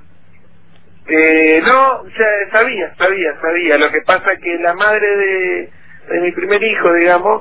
No, ya sabía. Lo que pasa es que la madre de mi primer hijo, digamos,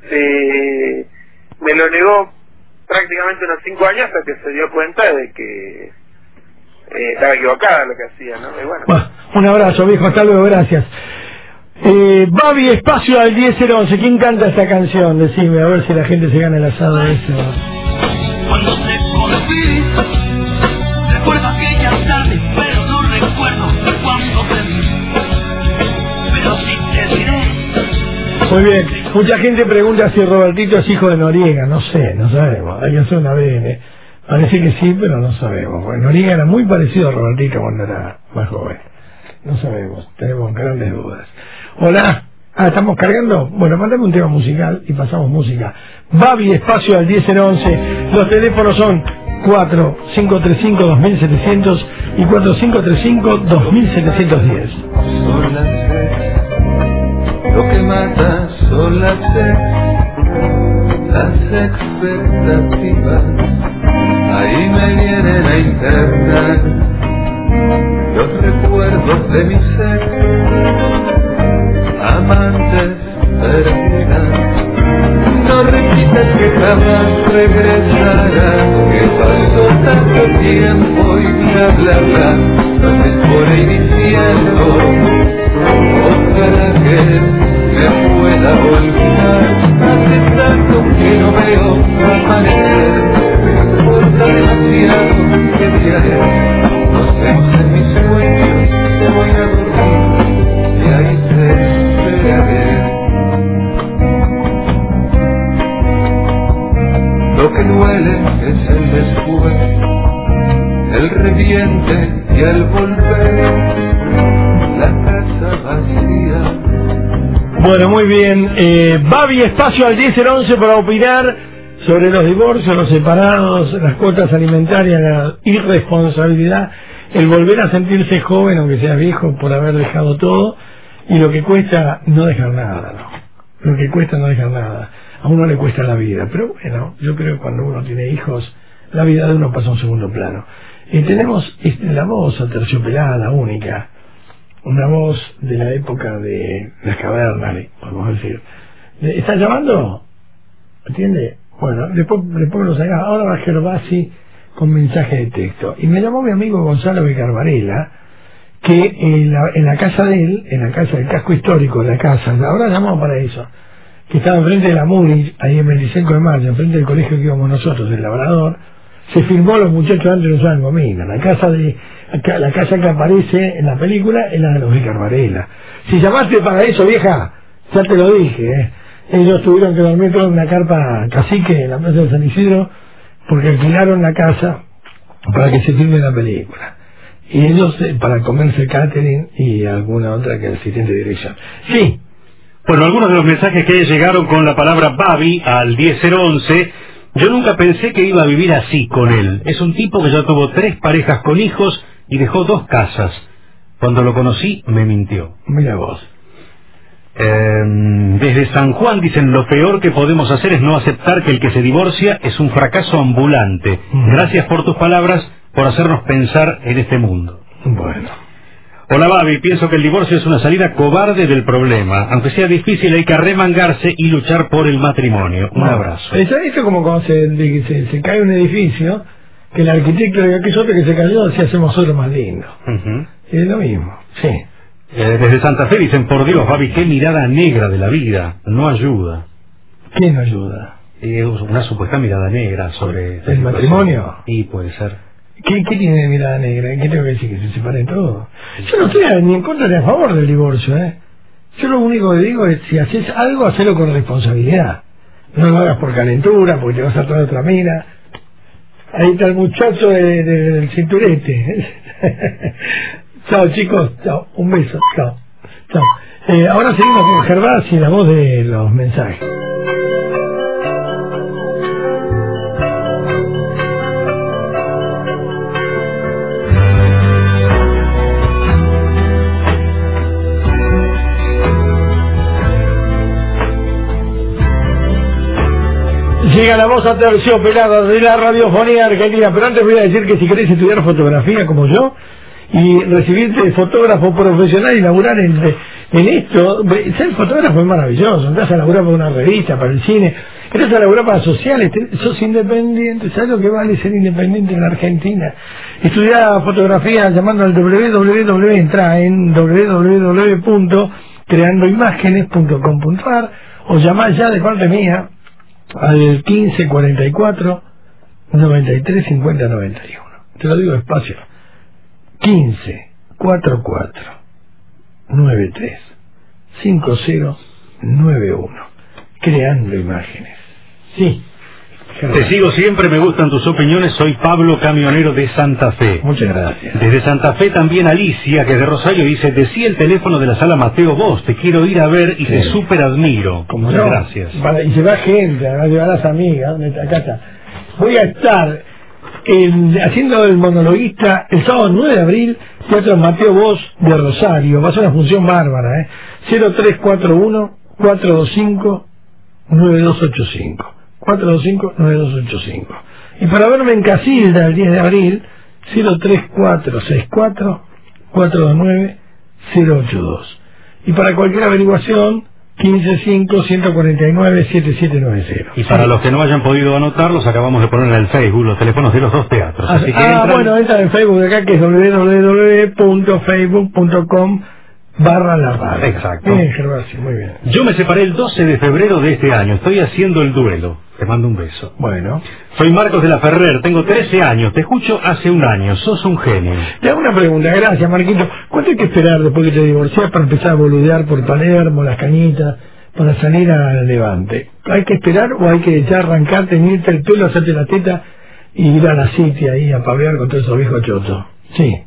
me lo negó prácticamente unos 5 años hasta que se dio cuenta de que estaba equivocada lo que hacía, ¿no? Y bueno. Un abrazo, viejo, hasta luego, gracias. Babi, espacio al 10-011. ¿Quién canta esta canción? Decime, a ver si la gente se gana el asado de eso. Cuando te conocí, recuerdo aquella tarde, pero no recuerdo cuándo te vi. Pero sí te diré. Muy bien, mucha gente pregunta si Robertito es hijo de Noriega. No sé, no sabemos. Hay que hacer un ADN. Parece que sí, pero no sabemos. Bueno, Noriega era muy parecido a Robertito cuando era más joven. No sabemos, tenemos grandes dudas. Hola, ¿estamos cargando? Bueno, mandame un tema musical y pasamos música. Babi, espacio al 10-011. Los teléfonos son 4535-2700 y 4535-2710. Son las sex, lo que mata son las expectativas. Ahí me vienen a internar los recuerdos de mi ex, amantes perdidas. No repitas que jamás regresarás, que pasó tanto tiempo y bla bla bla. No te por ahí diciendo, ojalá que me pueda olvidar. Hace tanto que no veo amanecer, me importa demasiado que día es. Nos vemos en mis sueños, te voy a dormir y ahí te esperaré. Lo que duele es el después, el reviente y al volver, la casa vacía. Bueno, muy bien. Babi, espacio al 10-11 para opinar sobre los divorcios, los separados, las cuotas alimentarias, la irresponsabilidad, el volver a sentirse joven aunque sea viejo por haber dejado todo, y lo que cuesta no dejar nada, ¿no? Lo que cuesta no dejar nada. A uno le cuesta la vida, pero bueno, yo creo que cuando uno tiene hijos, la vida de uno pasa a un segundo plano. Y tenemos la voz aterciopelada, única, una voz de la época de las cavernas, podemos decir. ¿Está llamando? ¿Entiende? Bueno, después lo saca. Ahora va Gervasi con mensaje de texto. Y me llamó mi amigo Gonzalo Vicar Varela, que en la casa de él, en la casa del casco histórico de la casa, ahora llamamos para eso, que estaba enfrente de la Múnich, ahí en 25 de mayo, enfrente del colegio que íbamos nosotros, el Labrador, se filmó Los muchachos antes no usaban gomina. La casa que aparece en la película es la de los Vicar Varela. Si llamaste para eso, vieja, ya te lo dije, ellos tuvieron que dormir toda en una carpa cacique en la plaza de San Isidro, porque alquilaron la casa para que se filme la película. Y ellos para comerse catering y alguna otra que el asistente de dirección. Sí. Bueno, algunos de los mensajes que llegaron con la palabra Babi al 10-011, yo nunca pensé que iba a vivir así con él. Es un tipo que ya tuvo 3 parejas con hijos y dejó 2 casas. Cuando lo conocí, me mintió. Mira vos. Desde San Juan dicen, lo peor que podemos hacer es no aceptar que el que se divorcia es un fracaso ambulante. Gracias por tus palabras, por hacernos pensar en este mundo. Bueno. Hola Babi, pienso que el divorcio es una salida cobarde del problema. Aunque sea difícil, hay que arremangarse y luchar por el matrimonio. Un abrazo. Esto como cuando se cae un edificio, que el arquitecto diga que es otro que se cayó, si hacemos otro más lindo. Es lo mismo, sí. Desde Santa Fe dicen, por Dios, Babi, qué mirada negra de la vida. No ayuda. ¿Qué no ayuda? Una supuesta mirada negra sobre el matrimonio. Y puede ser. ¿Qué tiene de mirada negra? ¿Qué tengo que decir? ¿Que se separen todos? Yo no estoy ni en contra ni a favor del divorcio, Yo lo único que digo es, si haces algo, hacelo con responsabilidad. No lo hagas por calentura, porque te vas a traer otra mina. Ahí está el muchacho del cinturete. Chao, chicos. Chao. Un beso. Chao. Chao. Ahora seguimos con Gervasi, la voz de los mensajes. Llega la voz aterciopelada de la radiofonía argentina, pero antes voy a decir que si querés estudiar fotografía como yo y recibirte de fotógrafo profesional y laburar en esto, ser fotógrafo es maravilloso. Entras a laburar para una revista, para el cine, entras a laburar para sociales, sos independiente. ¿Sabes lo que vale ser independiente en la Argentina? Estudia fotografía llamando al www, entra en www.creandoimágenes.com.ar o llamá ya de parte mía al 1544 93 50 91. Te lo digo despacio. 1544 93 50 91. Creando imágenes. Sí. Te sigo siempre, me gustan tus opiniones. Soy Pablo, camionero de Santa Fe. Muchas gracias. Desde Santa Fe también Alicia, que es de Rosario, dice, decía el teléfono de la sala Mateo Vos, te quiero ir a ver y te súper admiro. Muchas gracias. Y se va gente, va a llevar a las amigas. Acá está. Voy a estar haciendo el monologuista el sábado 9 de abril, Teatro Mateo Bosch de Rosario. Va a ser una función bárbara, 0341-425-9285. 425-9285. Y para verme en Casilda el 10 de abril, 03464-429-082. Y para cualquier averiguación, 155-149-7790. Y para los que no hayan podido anotar, los acabamos de poner en el Facebook, los teléfonos de los dos teatros. Así que bueno, entra en Facebook de acá, que es www.facebook.com/la radio. Exacto. Bien, Gervasio, muy bien. Yo me separé el 12 de febrero de este año. Estoy haciendo el duelo. Te mando un beso. Bueno. Soy Marcos de la Ferrer, tengo 13 años. Te escucho hace un año. Sos un genio. Te hago una pregunta, gracias, Marquito. ¿Cuánto hay que esperar después que te divorcias para empezar a boludear por Palermo, Las Cañitas, para salir al Levante? ¿Hay que esperar o hay que ya arrancarte, teñirte el pelo, hacerte la teta y ir a la City ahí a pablear con todos esos viejos chotos? Sí.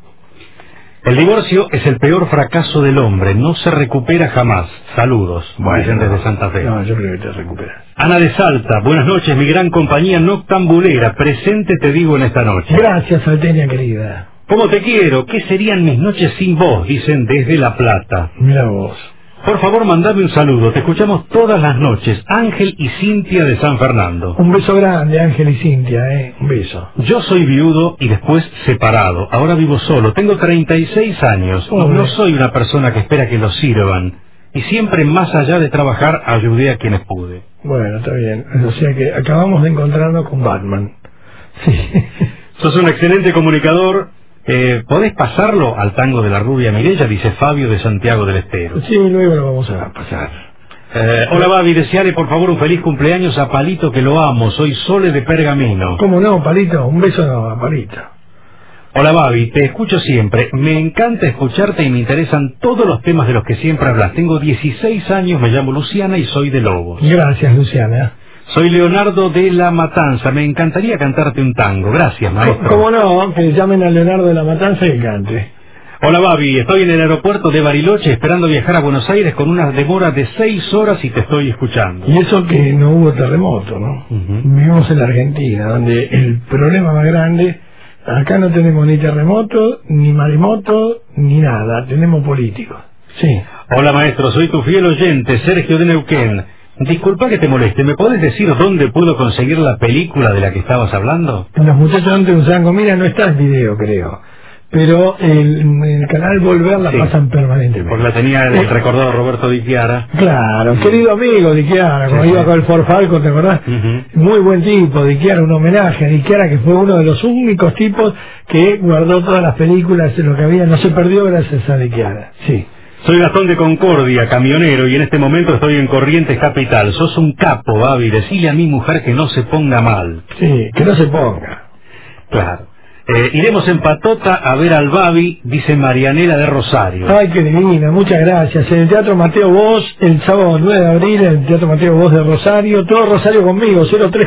El divorcio es el peor fracaso del hombre, no se recupera jamás. Saludos, dicen desde Santa Fe. No, yo creo que te recuperas. Ana de Salta, buenas noches, mi gran compañía noctambulera, presente te digo en esta noche. Gracias, Salteña querida. ¿Cómo te quiero? ¿Qué serían mis noches sin vos? Dicen desde La Plata. Mira vos. Por favor, mandame un saludo, te escuchamos todas las noches. Ángel y Cintia de San Fernando. Un beso grande, Ángel y Cintia, un beso. Yo soy viudo y después separado. Ahora vivo solo, tengo 36 años. No soy una persona que espera que lo sirvan. Y siempre, más allá de trabajar, ayudé a quienes pude. Bueno, está bien. O sea que acabamos de encontrarnos con Batman. Sí. Sos un excelente comunicador. ¿Podés pasarlo al tango de la rubia Mireya? Dice Fabio de Santiago del Estero. Sí, luego lo vamos a pasar. Hola Babi, deseale por favor un feliz cumpleaños a Palito, que lo amo. Soy Sole de Pergamino. ¿Cómo no, Palito? Un beso a Palito. Hola Babi, te escucho siempre. Me encanta escucharte y me interesan todos los temas de los que siempre hablas. Tengo 16 años, me llamo Luciana y soy de Lobos. Gracias, Luciana. Soy Leonardo de La Matanza. Me encantaría cantarte un tango. Gracias, maestro. ¿Cómo no? Que llamen a Leonardo de La Matanza y cante. Hola, Babi. Estoy en el aeropuerto de Bariloche esperando viajar a Buenos Aires con una demora de 6 horas y te estoy escuchando. Y eso que no hubo terremoto, ¿no? Vivimos en la Argentina, donde el problema más grande, acá no tenemos ni terremoto, ni maremoto, ni nada. Tenemos políticos. Sí. Hola, maestro. Soy tu fiel oyente, Sergio de Neuquén. Disculpa que te moleste, ¿me podés decir dónde puedo conseguir la película de la que estabas hablando? Los muchachos antes usaban, mira, no está el video, creo. Pero el canal Volver la pasan permanentemente. Porque la tenía el recordado Roberto Di Chiara. Claro, querido amigo Di Chiara, cuando iba con el Ford Falcon, ¿te acordás? Muy buen tipo, Di Chiara, un homenaje a Di Chiara, que fue uno de los únicos tipos que guardó todas las películas, lo que había, no se perdió gracias a Di Chiara. Sí. Soy Gastón de Concordia, camionero, y en este momento estoy en Corrientes Capital. Sos un capo, Babi. Decile a mi mujer que no se ponga mal. Sí, que no se ponga. Claro. Iremos en patota a ver al Babi, dice Marianela de Rosario. Ay, qué divina, muchas gracias. En el Teatro Mateo Bosch, el sábado 9 de abril, en el Teatro Mateo Bosch de Rosario. Todo Rosario conmigo,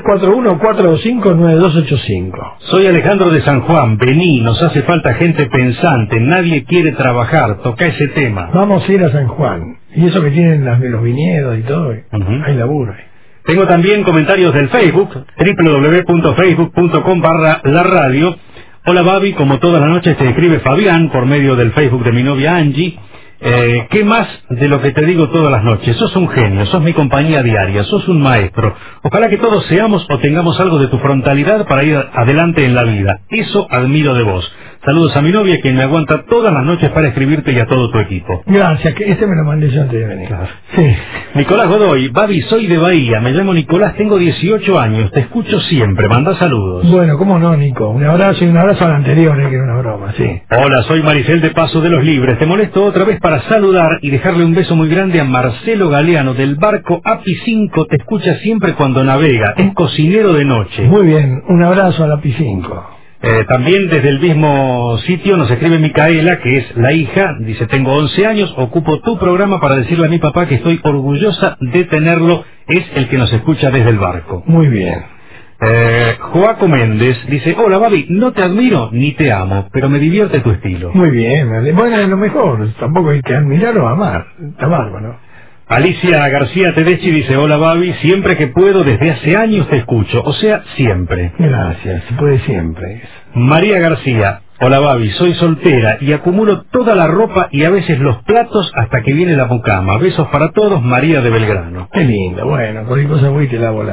0341-425-9285. Soy Alejandro de San Juan. Vení, nos hace falta gente pensante. Nadie quiere trabajar. Toca ese tema. Vamos a ir a San Juan. Y eso que tienen los viñedos y todo. Hay laburo. Tengo también comentarios del Facebook, www.facebook.com/la radio. Hola Babi, como todas las noches te escribe Fabián por medio del Facebook de mi novia Angie. ¿Qué más de lo que te digo todas las noches? Sos un genio, sos mi compañía diaria, sos un maestro. Ojalá que todos seamos o tengamos algo de tu frontalidad para ir adelante en la vida. Eso admiro de vos. Saludos a mi novia, quien me aguanta todas las noches para escribirte y a todo tu equipo. Gracias, que me lo mandé yo antes de venir. Claro. Sí. Nicolás Godoy, Babi, soy de Bahía, me llamo Nicolás, tengo 18 años, te escucho siempre, manda saludos. Bueno, cómo no, Nico, un abrazo y un abrazo al anterior, que era una broma, sí. Hola, soy Maricel de Paso de los Libres, te molesto otra vez para saludar y dejarle un beso muy grande a Marcelo Galeano del barco API 5, te escucha siempre cuando navega, es cocinero de noche. Muy bien, un abrazo al API 5. También desde el mismo sitio nos escribe Micaela, que es la hija, dice, tengo 11 años, ocupo tu programa para decirle a mi papá que estoy orgullosa de tenerlo, es el que nos escucha desde el barco. Muy bien. Joaco Méndez dice, hola Babi, no te admiro ni te amo, pero me divierte tu estilo. Muy bien, bueno, es lo mejor, tampoco hay que admirar o amar, está bárbaro. Alicia García Tedeschi dice, hola Babi, siempre que puedo, desde hace años te escucho, o sea, siempre. Gracias, se puede siempre. María García, hola Babi, soy soltera y acumulo toda la ropa y a veces los platos hasta que viene la mucama. Besos para todos, María de Belgrano. Qué lindo, bueno, cualquier cosa voy y te lavo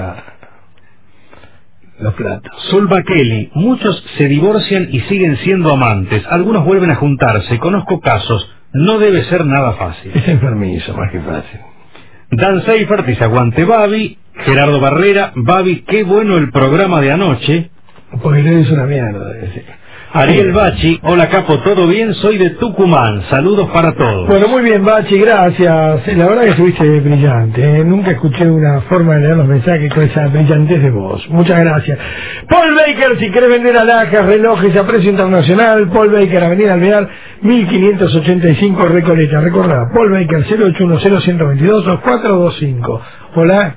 los platos. Solva Kelly, muchos se divorcian y siguen siendo amantes, algunos vuelven a juntarse, conozco casos, no debe ser nada fácil. Es enfermizo, más que fácil. Dan Seifert dice, aguante Babi. Gerardo Barrera, Babi, qué bueno el programa de anoche. Porque es una mierda. Ariel Bachi, hola Capo, ¿todo bien? Soy de Tucumán, saludos para todos. Bueno, muy bien Bachi, gracias. La verdad que estuviste brillante, Nunca escuché una forma de leer los mensajes con esa brillantez de voz. Muchas gracias. Paul Baker, si querés vender alhajas, relojes a precio internacional, Paul Baker, Avenida Alvear, 1585 Recoleta. Recordá, Paul Baker, 0810122-425. Hola.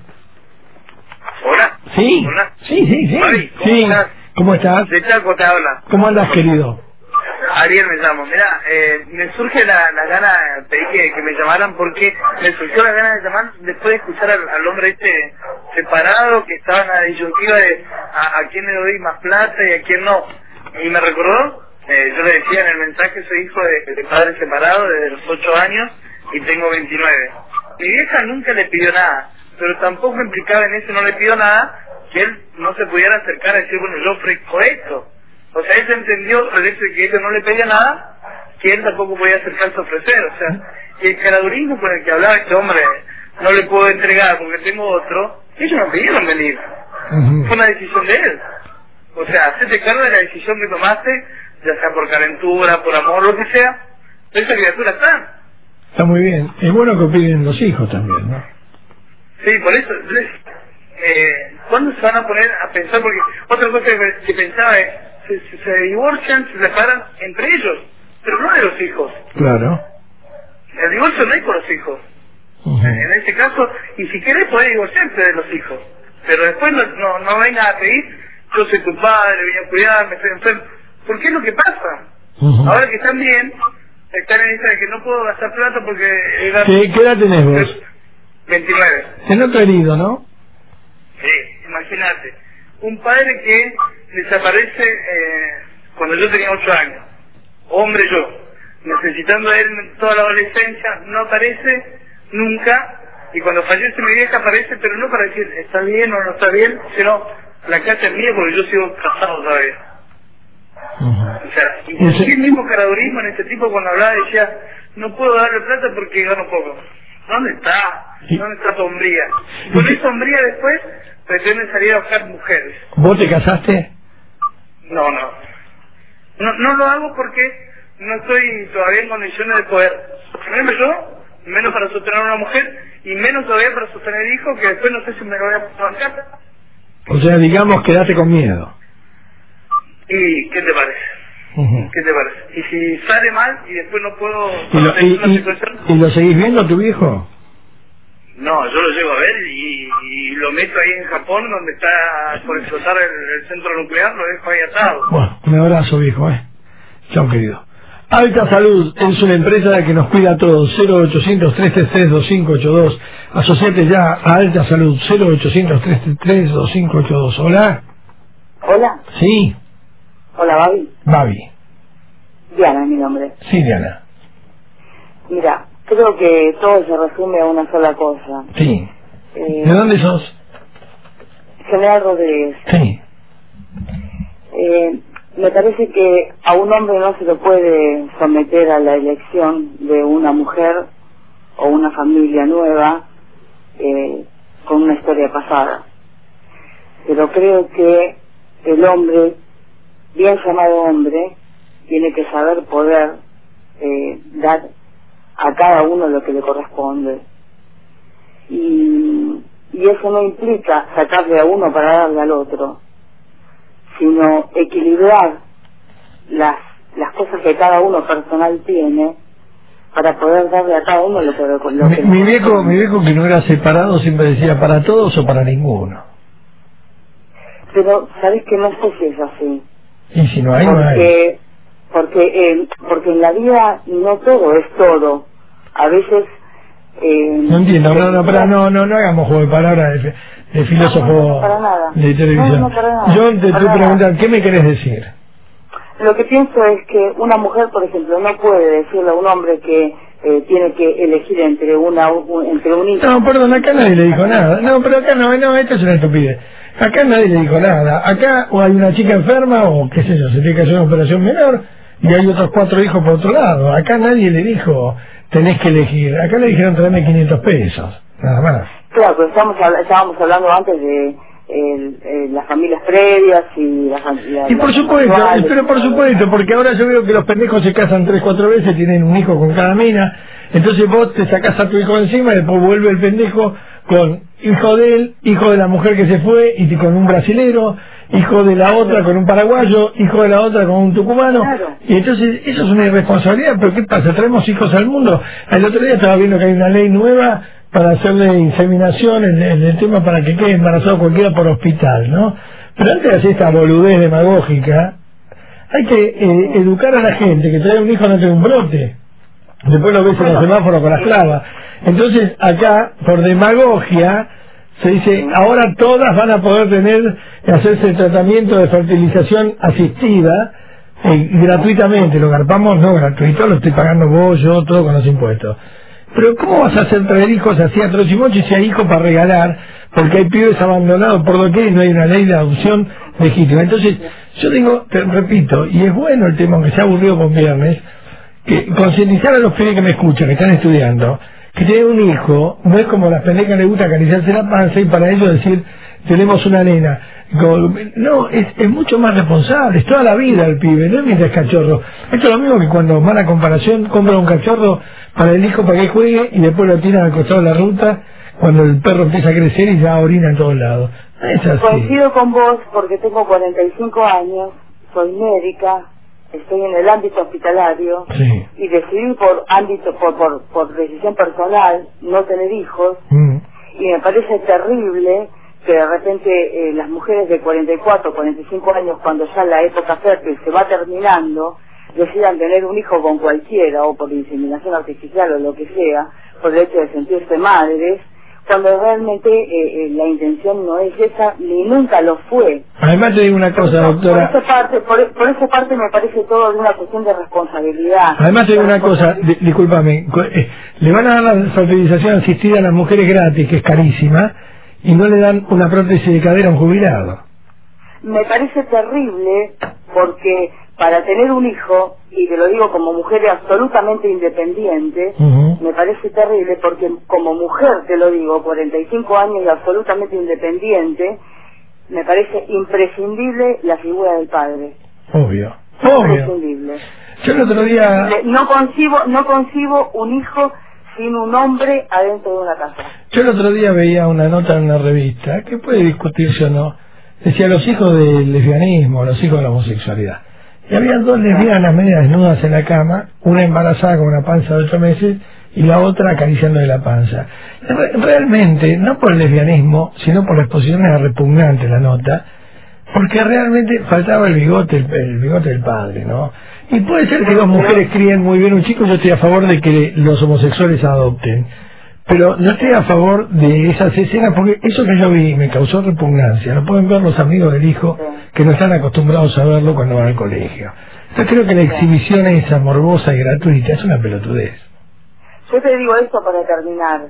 Hola. ¿Sí? Hola. Sí. Mari, ¿cómo sí. estás? ¿Cómo estás? De Chaco te habla. ¿Cómo andas, querido? Ariel me llamo. Mirá, me surge la gana, pedí que me llamaran porque me surgió la gana de llamar después de escuchar al hombre este separado que estaba en la disyuntiva de a quién le doy más plata y a quién no. Y me recordó, yo le decía en el mensaje, soy hijo de padre separado desde los 8 años y tengo 29. Mi vieja nunca le pidió nada, pero tampoco implicaba en eso, no le pidió nada, que él no se pudiera acercar a decir, bueno, yo ofrezco esto. O sea, él se entendió el hecho de que ella no le pedía nada, que él tampoco podía acercarse a ofrecer. O sea, y el caradurismo con el que hablaba este hombre, no le puedo entregar porque tengo otro, ellos no pidieron venir. Fue una decisión de él. O sea, hacete cargo de la decisión que tomaste, ya sea por calentura, por amor, lo que sea, esa criatura está. Está muy bien. Es bueno que piden los hijos también, ¿no? Sí, por eso... ¿cuándo se van a poner a pensar? Porque otra cosa que pensaba es, se divorcian, se separan entre ellos, pero no de los hijos. Claro. El divorcio no es por los hijos. En este caso, y si querés podés divorciarte de los hijos, pero después no vengas a pedir, yo soy tu padre, voy a cuidarme, estoy enfermo. Porque es lo que pasa. Ahora que están bien, están en esa de que no puedo gastar plata porque... ¿Qué edad tenés vos? 29. Se nota herido, ¿no? Sí, imagínate, un padre que desaparece cuando yo tenía 8 años, hombre yo, necesitando a él toda la adolescencia, no aparece nunca, y cuando fallece mi vieja aparece, pero no para decir está bien o no está bien, sino la casa es mía porque yo sigo casado todavía. O sea, y el mismo caradurismo en este tipo cuando hablaba decía, no puedo darle plata porque gano poco. ¿Dónde está? ¿Dónde está tu hombría? Con esa hombría después pretenden salir a buscar mujeres. ¿Vos te casaste? No lo hago porque no estoy todavía en condiciones de poder sostenerme yo, menos para sostener a una mujer, y menos todavía para sostener hijos, que después no sé si me lo voy a bancar. O sea, digamos, quedate con miedo. ¿Y qué te parece? ¿Qué te parece? Y si sale mal y después no puedo... ¿Y lo seguís viendo a tu viejo? No, yo lo llego a ver y lo meto ahí en Japón, donde está por explotar el centro nuclear, lo dejo ahí atado. Bueno, un abrazo, viejo, Chao, querido. Alta Salud es una empresa que nos cuida a todos. 0800-333-2582. Asociate ya a Alta Salud. 0800-333-2582. Hola. Hola. Sí. Hola, Babi. Babi. Diana es mi nombre. Sí, Diana. Mira, creo que todo se resume a una sola cosa. Sí. ¿De dónde sos? General Rodríguez. Sí. Me parece que a un hombre no se lo puede someter a la elección de una mujer o una familia nueva con una historia pasada. Pero creo que el hombre, bien llamado hombre, tiene que saber poder dar a cada uno lo que le corresponde. Y eso no implica sacarle a uno para darle al otro, sino equilibrar las cosas que cada uno personal tiene para poder darle a cada uno lo que mi viejo que no era separado siempre decía para todos o para ninguno. Pero sabes que no sé si es así. Y si no hay, no hay. Porque en la vida no todo es todo. A veces No entiendo, no hagamos juego de palabras de filósofo para nada. de televisión. No, para nada. Yo te estoy preguntando, ¿qué me querés decir? Lo que pienso es que una mujer, por ejemplo, no puede decirle a un hombre que tiene que elegir entre un hijo. No, perdón, acá nadie le dijo nada. No, pero acá no, esto es una estupidez. Acá nadie le dijo nada. Acá o hay una chica enferma o qué sé yo, se tiene que hacer una operación menor y hay otros 4 hijos por otro lado. Acá nadie le dijo, tenés que elegir. Acá le dijeron tráeme 500 pesos, nada más. Claro, pero estábamos hablando antes de las familias previas y las familias... Y por supuesto, pero por supuesto, porque ahora yo veo que los pendejos se casan 3-4 veces, tienen un hijo con cada mina, entonces vos te sacás a tu hijo encima y después vuelve el pendejo con hijo de él, hijo de la mujer que se fue y con un brasilero, hijo de la otra con un paraguayo, hijo de la otra con un tucumano, claro. Y entonces eso es una irresponsabilidad. Pero ¿qué pasa? ¿Traemos hijos al mundo? El otro día estaba viendo que hay una ley nueva para hacerle inseminación en el tema para que quede embarazado cualquiera por hospital, ¿no? Pero antes de hacer esta boludez demagógica, hay que educar a la gente que trae un hijo no tiene un brote. Después lo ves en los semáforos con las clavas. Entonces acá, por demagogia, se dice, ahora todas van a poder hacerse el tratamiento de fertilización asistida gratuitamente. Lo garpamos, no gratuito, lo estoy pagando vos, yo, todo con los impuestos. Pero ¿cómo vas a hacer traer hijos así a troche y moche si hay hijos para regalar? Porque hay pibes abandonados por doquier y no hay una ley de adopción legítima. Entonces, yo digo, te repito, y es bueno el tema, aunque sea aburrido con viernes, que concientizar a los pibes que me escuchan, que están estudiando, que tienen un hijo, no es como las pendejas les gusta acariciarse la panza y para ellos decir, tenemos una nena. No, es mucho más responsable, es toda la vida el pibe, no es mientras cachorro. Esto es lo mismo que cuando mala comparación compran un cachorro para el hijo para que juegue y después lo tiran al costado de la ruta cuando el perro empieza a crecer y ya orina en todos lados. No es así. Coincido con vos porque tengo 45 años, soy médica, estoy en el ámbito hospitalario, sí. Y decidí por decisión personal no tener hijos, y me parece terrible que de repente las mujeres de 44, 45 años, cuando ya la época fértil se va terminando, decidan tener un hijo con cualquiera, o por inseminación artificial o lo que sea, por el hecho de sentirse madres, cuando realmente la intención no es esa, ni nunca lo fue. Además te digo una cosa, doctora. Por esa parte me parece todo de una cuestión de responsabilidad. Además te digo una cosa, discúlpame, le van a dar la fertilización asistida a las mujeres gratis, que es carísima, y no le dan una prótesis de cadera a un jubilado. Me parece terrible porque para tener un hijo, y te lo digo como mujer absolutamente independiente, me parece terrible porque como mujer, te lo digo, 45 años y absolutamente independiente, me parece imprescindible la figura del padre. Obvio. Imprescindible. Yo el otro día... No concibo un hijo sin un hombre adentro de una casa. Yo el otro día veía una nota en una revista, que puede discutirse o no, decía los hijos del lesbianismo, los hijos de la homosexualidad. Y había 2 lesbianas medio desnudas en la cama, una embarazada con una panza de 8 meses y la otra acariciándole la panza. Realmente, no por el lesbianismo, sino por las posiciones repugnantes la nota, porque realmente faltaba el bigote del padre, ¿no? Y puede ser que 2 mujeres críen muy bien un chico, yo estoy a favor de que los homosexuales adopten, pero no estoy a favor de esas escenas porque eso que yo vi me causó repugnancia. Lo pueden ver los amigos del hijo que no están acostumbrados a verlo cuando van al colegio. Yo creo que la exhibición esa morbosa y gratuita es una pelotudez. Yo te digo esto para terminar.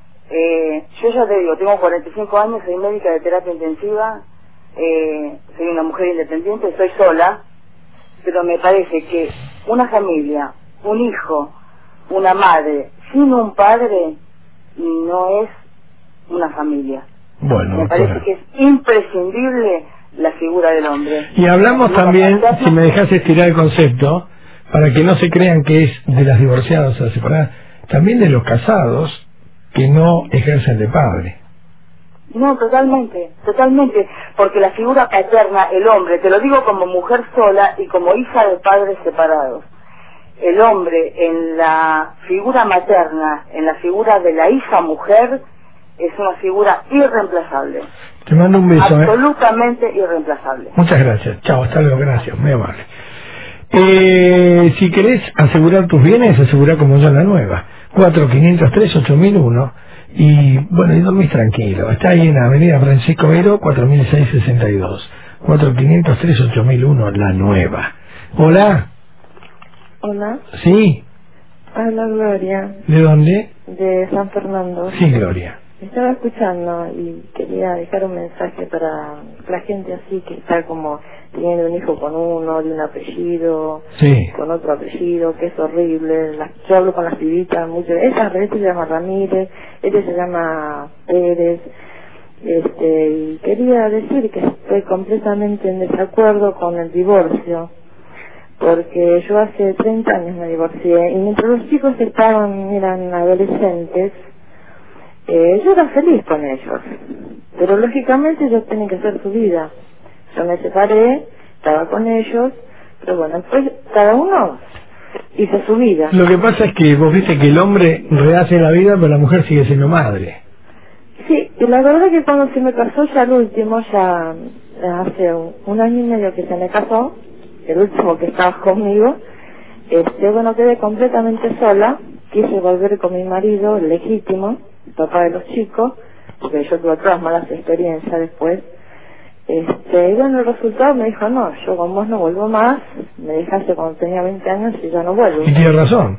Yo ya te digo, tengo 45 años, soy médica de terapia intensiva, soy una mujer independiente, estoy sola, pero me parece que una familia, un hijo, una madre sin un padre no es una familia. Bueno, me parece que es imprescindible la figura del hombre. Y hablamos también, si me dejas estirar el concepto, para que no se crean que es de las divorciadas o las separadas, también de los casados que no ejercen de padre. No, totalmente, porque la figura paterna, el hombre, te lo digo como mujer sola y como hija de padres separados, el hombre en la figura materna, en la figura de la hija mujer, es una figura irreemplazable. Te mando un beso. Absolutamente irreemplazable. Muchas gracias. Chao, hasta luego, gracias, muy amable. Si querés asegurar tus bienes, asegura como yo la nueva. 4503-8001, y bueno, y dormís tranquilo. Está ahí en la avenida Francisco Vero, 4662. 4503-8001, la nueva. Hola. Hola. ¿Sí? Hola, Gloria. ¿De dónde? De San Fernando. Sí, Gloria. Estaba escuchando y quería dejar un mensaje para la gente así que está como teniendo un hijo con uno, de un apellido, sí, con otro apellido, que es horrible. Yo hablo con las pibitas mucho. Esta se llama Ramírez, este se llama Pérez. Y quería decir que estoy completamente en desacuerdo con el divorcio, porque yo hace 30 años me divorcié y mientras los chicos eran adolescentes, yo era feliz con ellos, pero lógicamente ellos tienen que hacer su vida. Yo me separé, estaba con ellos, pero bueno, después cada uno hizo su vida. Lo que pasa es que vos viste que el hombre rehace la vida, pero la mujer sigue siendo madre. Sí, y la verdad que cuando se me casó ya el último, ya hace un año y medio que se me casó, el último que estaba conmigo, bueno, quedé completamente sola, quise volver con mi marido, el legítimo, el papá de los chicos, porque yo tuve todas malas experiencias después, y bueno, el resultado me dijo, no, yo con vos no vuelvo más, me dejaste cuando tenía 20 años y ya no vuelvo. Y tiene razón.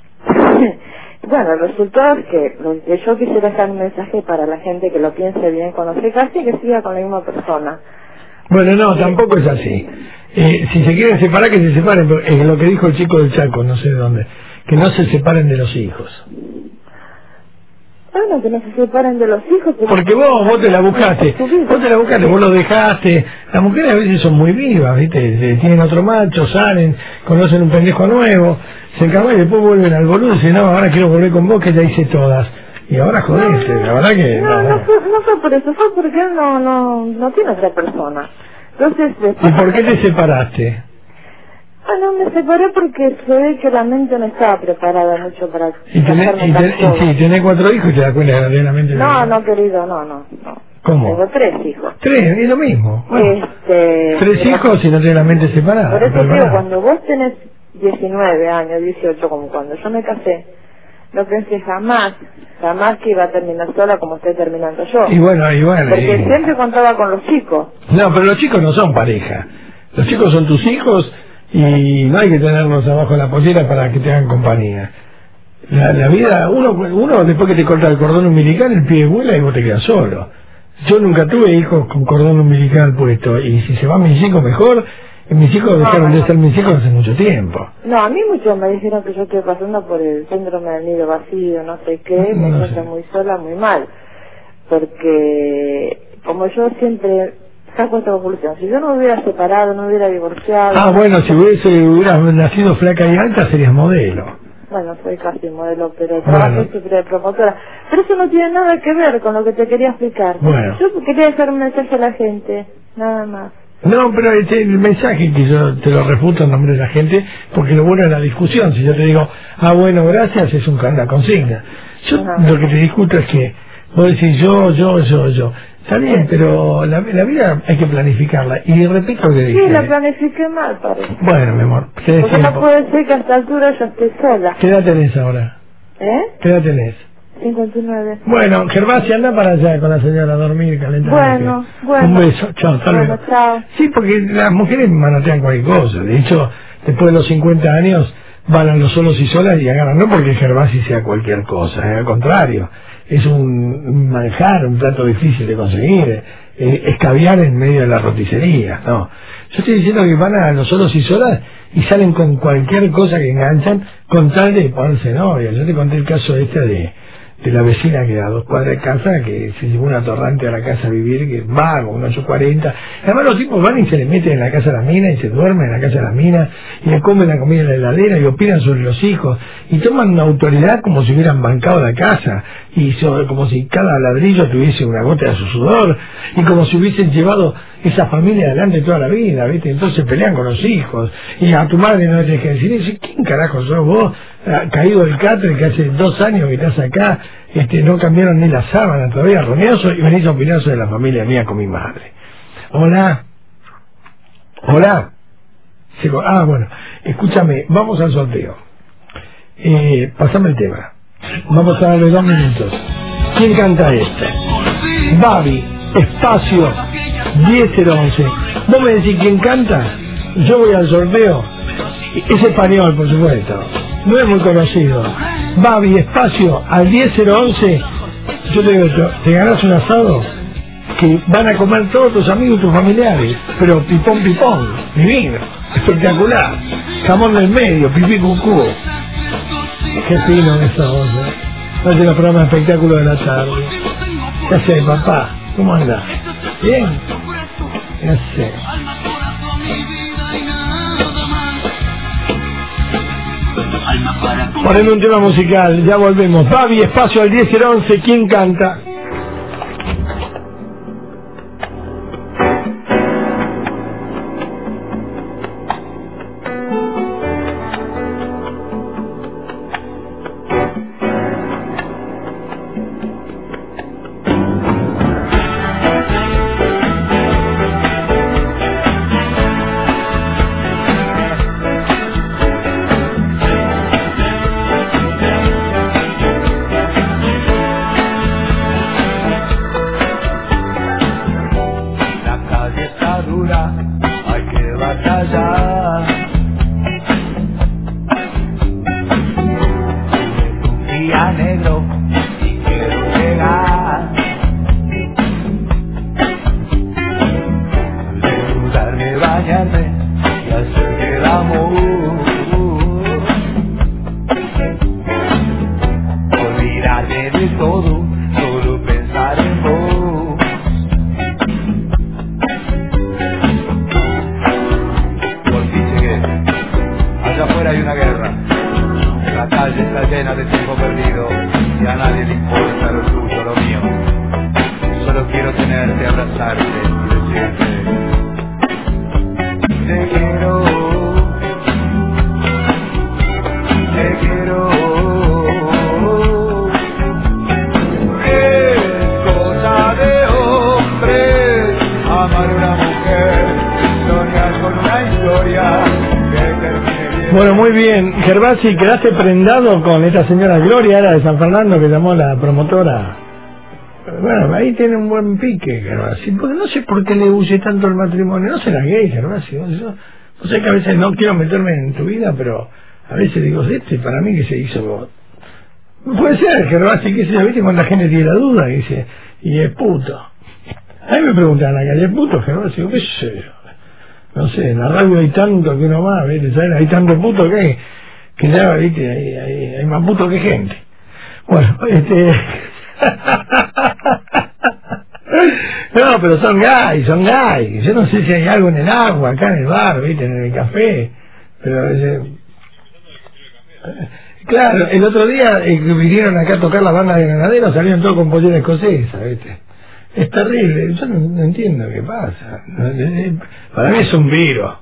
Bueno, el resultado es que lo que yo quisiera dejar un mensaje para la gente que lo piense bien cuando se case y que siga con la misma persona. Bueno, no, tampoco es así. Si se quieren separar, que se separen, es lo que dijo el chico del Chaco, no sé de dónde, que no se separen de los hijos. Bueno, que no se separen de los hijos. Porque vos te la buscaste, vos lo dejaste. Las mujeres a veces son muy vivas, ¿viste? Tienen otro macho, salen, conocen un pendejo nuevo, se encargan y después vuelven al boludo y dicen, no, ahora quiero volver con vos que ya hice todas. Y ahora jodiste, la verdad que... No fue por eso, fue porque él no tiene otra persona. Entonces, ¿y por qué te separaste? Bueno, me separé porque se ve que la mente no estaba preparada mucho para... Y tenés 4 hijos y te das cuenta que la mente... No, querido, no. ¿Cómo? Tengo 3 hijos. 3, es lo mismo. Bueno, 3 hijos y no tenés la mente separada. Por eso digo, cuando vos tenés 19 años, 18, como cuando yo me casé, no pensé jamás que iba a terminar sola como estoy terminando yo. Y bueno. Porque siempre contaba con los chicos. No, pero los chicos no son pareja. Los chicos son tus hijos y no hay que tenerlos abajo de la pollera para que te hagan compañía. La vida, uno después que te corta el cordón umbilical, el pie vuela y vos te quedas solo. Yo nunca tuve hijos con cordón umbilical puesto, y si se van mis hijos mejor. Mis hijos dejaron de ser mis hijos hace mucho tiempo. No, a mí muchos me dijeron que yo estoy pasando por el síndrome del nido vacío, no sé qué, me siento muy sola, muy mal. Porque como yo siempre saco esta conclusión, si yo no me hubiera separado, no hubiera divorciado... bueno, si hubieras nacido flaca y alta serías modelo. Bueno, soy casi modelo, pero trabajo siempre de promotora. Pero eso no tiene nada que ver con lo que te quería explicar. Bueno. Yo quería dejar un mensaje a la gente, nada más. No, pero el mensaje que yo te lo refuto en nombre de la gente, porque lo bueno es la discusión. Si yo te digo, bueno, gracias, es una consigna. Yo lo que te discuto es que vos decís yo. Está bien, pero la vida hay que planificarla. Y repito lo que dije. Sí, la planifiqué mal, parece. Bueno, mi amor. Porque no puede ser que a esta altura yo esté sola. ¿Qué edad tenés ahora? ¿Qué edad tenés? 59. Bueno, Gervasia, anda para allá con la señora a dormir, calentar. Bueno. Un beso, chao, hasta luego. Chao. Sí, porque las mujeres manotean cualquier cosa. De hecho, después de los 50 años van a los solos y solas y agarran, no porque Gervasia sea cualquier cosa, al contrario, es un manjar, un plato difícil de conseguir, escabiar en medio de la roticería, no. Yo estoy diciendo que van a los solos y solas y salen con cualquier cosa que enganchan con tal de ponerse novia. Yo te conté el caso de la vecina que a 2 cuadras de casa, que se llevó un atorrante a la casa a vivir, que va con un 840. Además los tipos van y se le meten en la casa de la mina y se duermen en la casa de la mina y le comen la comida en la heladera y opinan sobre los hijos y toman una autoridad como si hubieran bancado la casa y como si cada ladrillo tuviese una gota de su sudor y como si hubiesen llevado esa familia adelante toda la vida, ¿viste? Entonces pelean con los hijos y a tu madre no le tienes que decir eso. ¿Quién carajo sos vos? Caído del catre que hace 2 años que estás acá, no cambiaron ni la sábana todavía, roneoso, y venís a opinar sobre la familia mía con mi madre. Hola. Bueno, escúchame, vamos al sorteo. Pasame el tema. Vamos a darle 2 minutos. ¿Quién canta esto? Babi, espacio 10011. Vos me decís quién canta, yo voy al sorteo. Es español, por supuesto, no es muy conocido. Babi, espacio al 10011. Yo te digo, te ganás un asado que van a comer todos tus amigos y tus familiares, pero pipón, divino, espectacular, jamón del medio, pipí cucú. Qué fino esa voz, ¿eh? Hace los programas de espectáculo de la tarde. ¿Qué haces, papá? ¿Cómo andás? ¿Bien? ¿Qué haces? Poneme un tema musical, ya volvemos. Babi, espacio al 10011, ¿quién canta? Si quedaste prendado con esta señora Gloria, era de San Fernando, que llamó la promotora. Bueno, ahí tiene un buen pique, Gervasi, porque no sé por qué le huye tanto el matrimonio. No será gay, Gervasi. O sea que a veces no quiero meterme en tu vida, pero a veces digo, para mí que se hizo. Puede ser, Gervasi, que se viste cuando la gente tiene la duda y dice, y es puto. A mí me preguntan acá, ¿y es puto, Gervasi? ¿Qué sé yo? No sé, en la radio hay tanto que uno más, ¿viste? ¿Sabes? Hay tanto puto que ya, viste, hay más putos que gente. Bueno, no, pero son gays. Yo no sé si hay algo en el agua, acá en el bar, viste, en el café, pero claro, el otro día vinieron acá a tocar la banda de Granaderos, salieron todos con pollera escocesa, viste. Es terrible, yo no entiendo qué pasa. Para mí es un virus.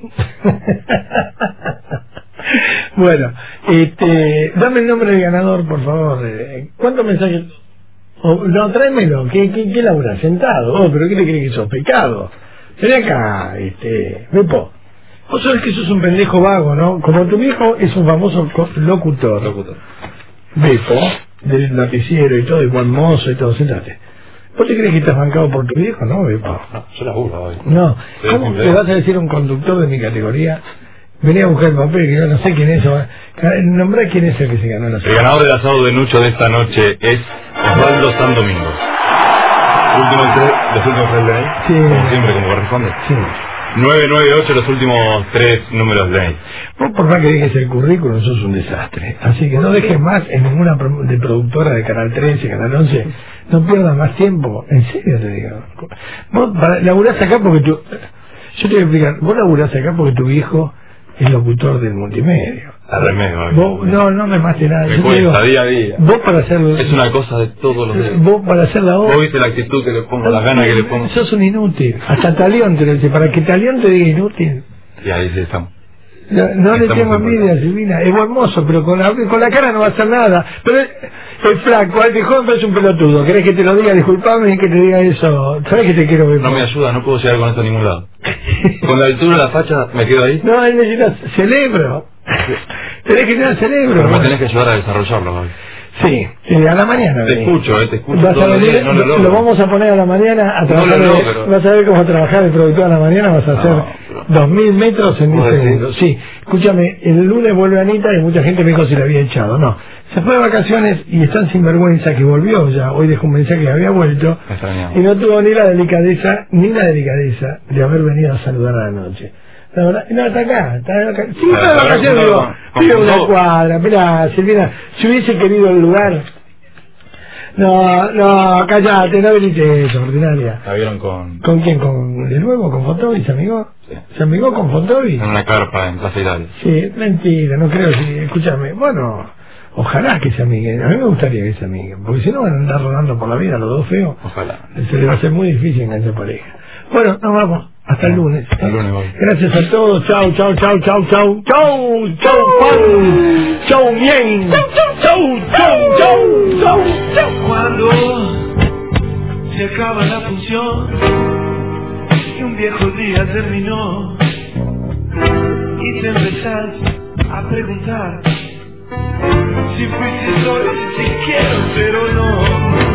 Bueno, dame el nombre del ganador, por favor. ¿Cuántos mensajes? No, tráemelo. ¿Qué labura? Sentado. ¿Pero qué te crees que sos? Pecado. Ven acá, Bepo. Vos sabés que sos un pendejo vago, ¿no? Como tu viejo es un famoso locutor. Bepo, del noticiero y todo, y buen mozo y todo, sentate. ¿Vos te crees que estás bancado por tu viejo? No, Bepo. No, yo laburo hoy. No. ¿Cómo le vas a decir a un conductor de mi categoría? Venía a buscar el papel, que yo no sé quién es. Nombrá quién es el que se ganó la El ganador del asado de Nucho de esta noche es Osvaldo San Domingo. ¿Los últimos tres de ahí? Sí. Como siempre, como corresponde. Sí. 998, los últimos 3 números de ahí. Vos, por más que dejes el currículum, sos un desastre. Así que no dejes más en ninguna de productora de Canal 13, Canal 11. No pierdas más tiempo. En serio te digo. Vos laburás acá porque yo te voy a explicar. Vos laburás acá porque tu viejo es locutor del multimedia. No me mates nada. Me cuesta día a día. Vos para hacer... Es una cosa de todos los días. Vos para hacer la voz... Vos viste la actitud que le pongo, las ganas que le pongo. Sos un inútil. Hasta Talión te lo dice. Para que Talión te diga inútil. Y ahí sí estamos. No le tengo envidia, Silvina. Es hermoso, pero con la cara no va a hacer nada. Pero es flaco, al joven pero es un pelotudo. ¿Querés que te lo diga? Disculpame y que te diga eso. ¿Sabes que te quiero ver? No me ayuda, no puedo llegar con esto a ningún lado. Con la altura de la facha me quedo ahí. No, él necesita cerebro. Tenés que tener cerebro. Pero me tenés que ayudar a desarrollarlo, ¿vale? Sí, a la mañana. Te escucho. Vas a venir, lo vamos a poner a la mañana a trabajar. Vas a ver cómo va a trabajar el productor a la mañana. Vas a hacer 2000 metros en 10 segundos. Sí, escúchame, el lunes vuelve Anita y mucha gente me dijo si la había echado. No, se fue de vacaciones y es tan sinvergüenza que volvió ya. Hoy dejó un mensaje que había vuelto y no tuvo ni la delicadeza de haber venido a saludar a la noche. La verdad, no, está acá. Sí, está de vacaciones, digo, pido una cuadra. Mirá, Silvina, si hubiese querido el lugar. No, cállate, no habilites, ordinaria. ¿La vieron con...? ¿Con quién? ¿Con de nuevo? ¿Con Fotovi? ¿Se amigó? Sí. ¿Se amigó con Fotovi? En una carpa en Plaza Italia. Sí, mentira, no creo. Sí, escúchame, bueno, ojalá que se amiguen. A mí me gustaría que se amiguen, porque si no van a andar rodando por la vida los dos feos. Ojalá. Se les va a hacer muy difícil enganchar pareja. Bueno, nos vamos. Hasta el lunes. Hasta el lunes, voy. Gracias a todos. Chau, Juan. Chau, bien. Chau. Cuando se acaba la función y un viejo día terminó y te empezás a preguntar si fuiste hoy, si quiero, pero no.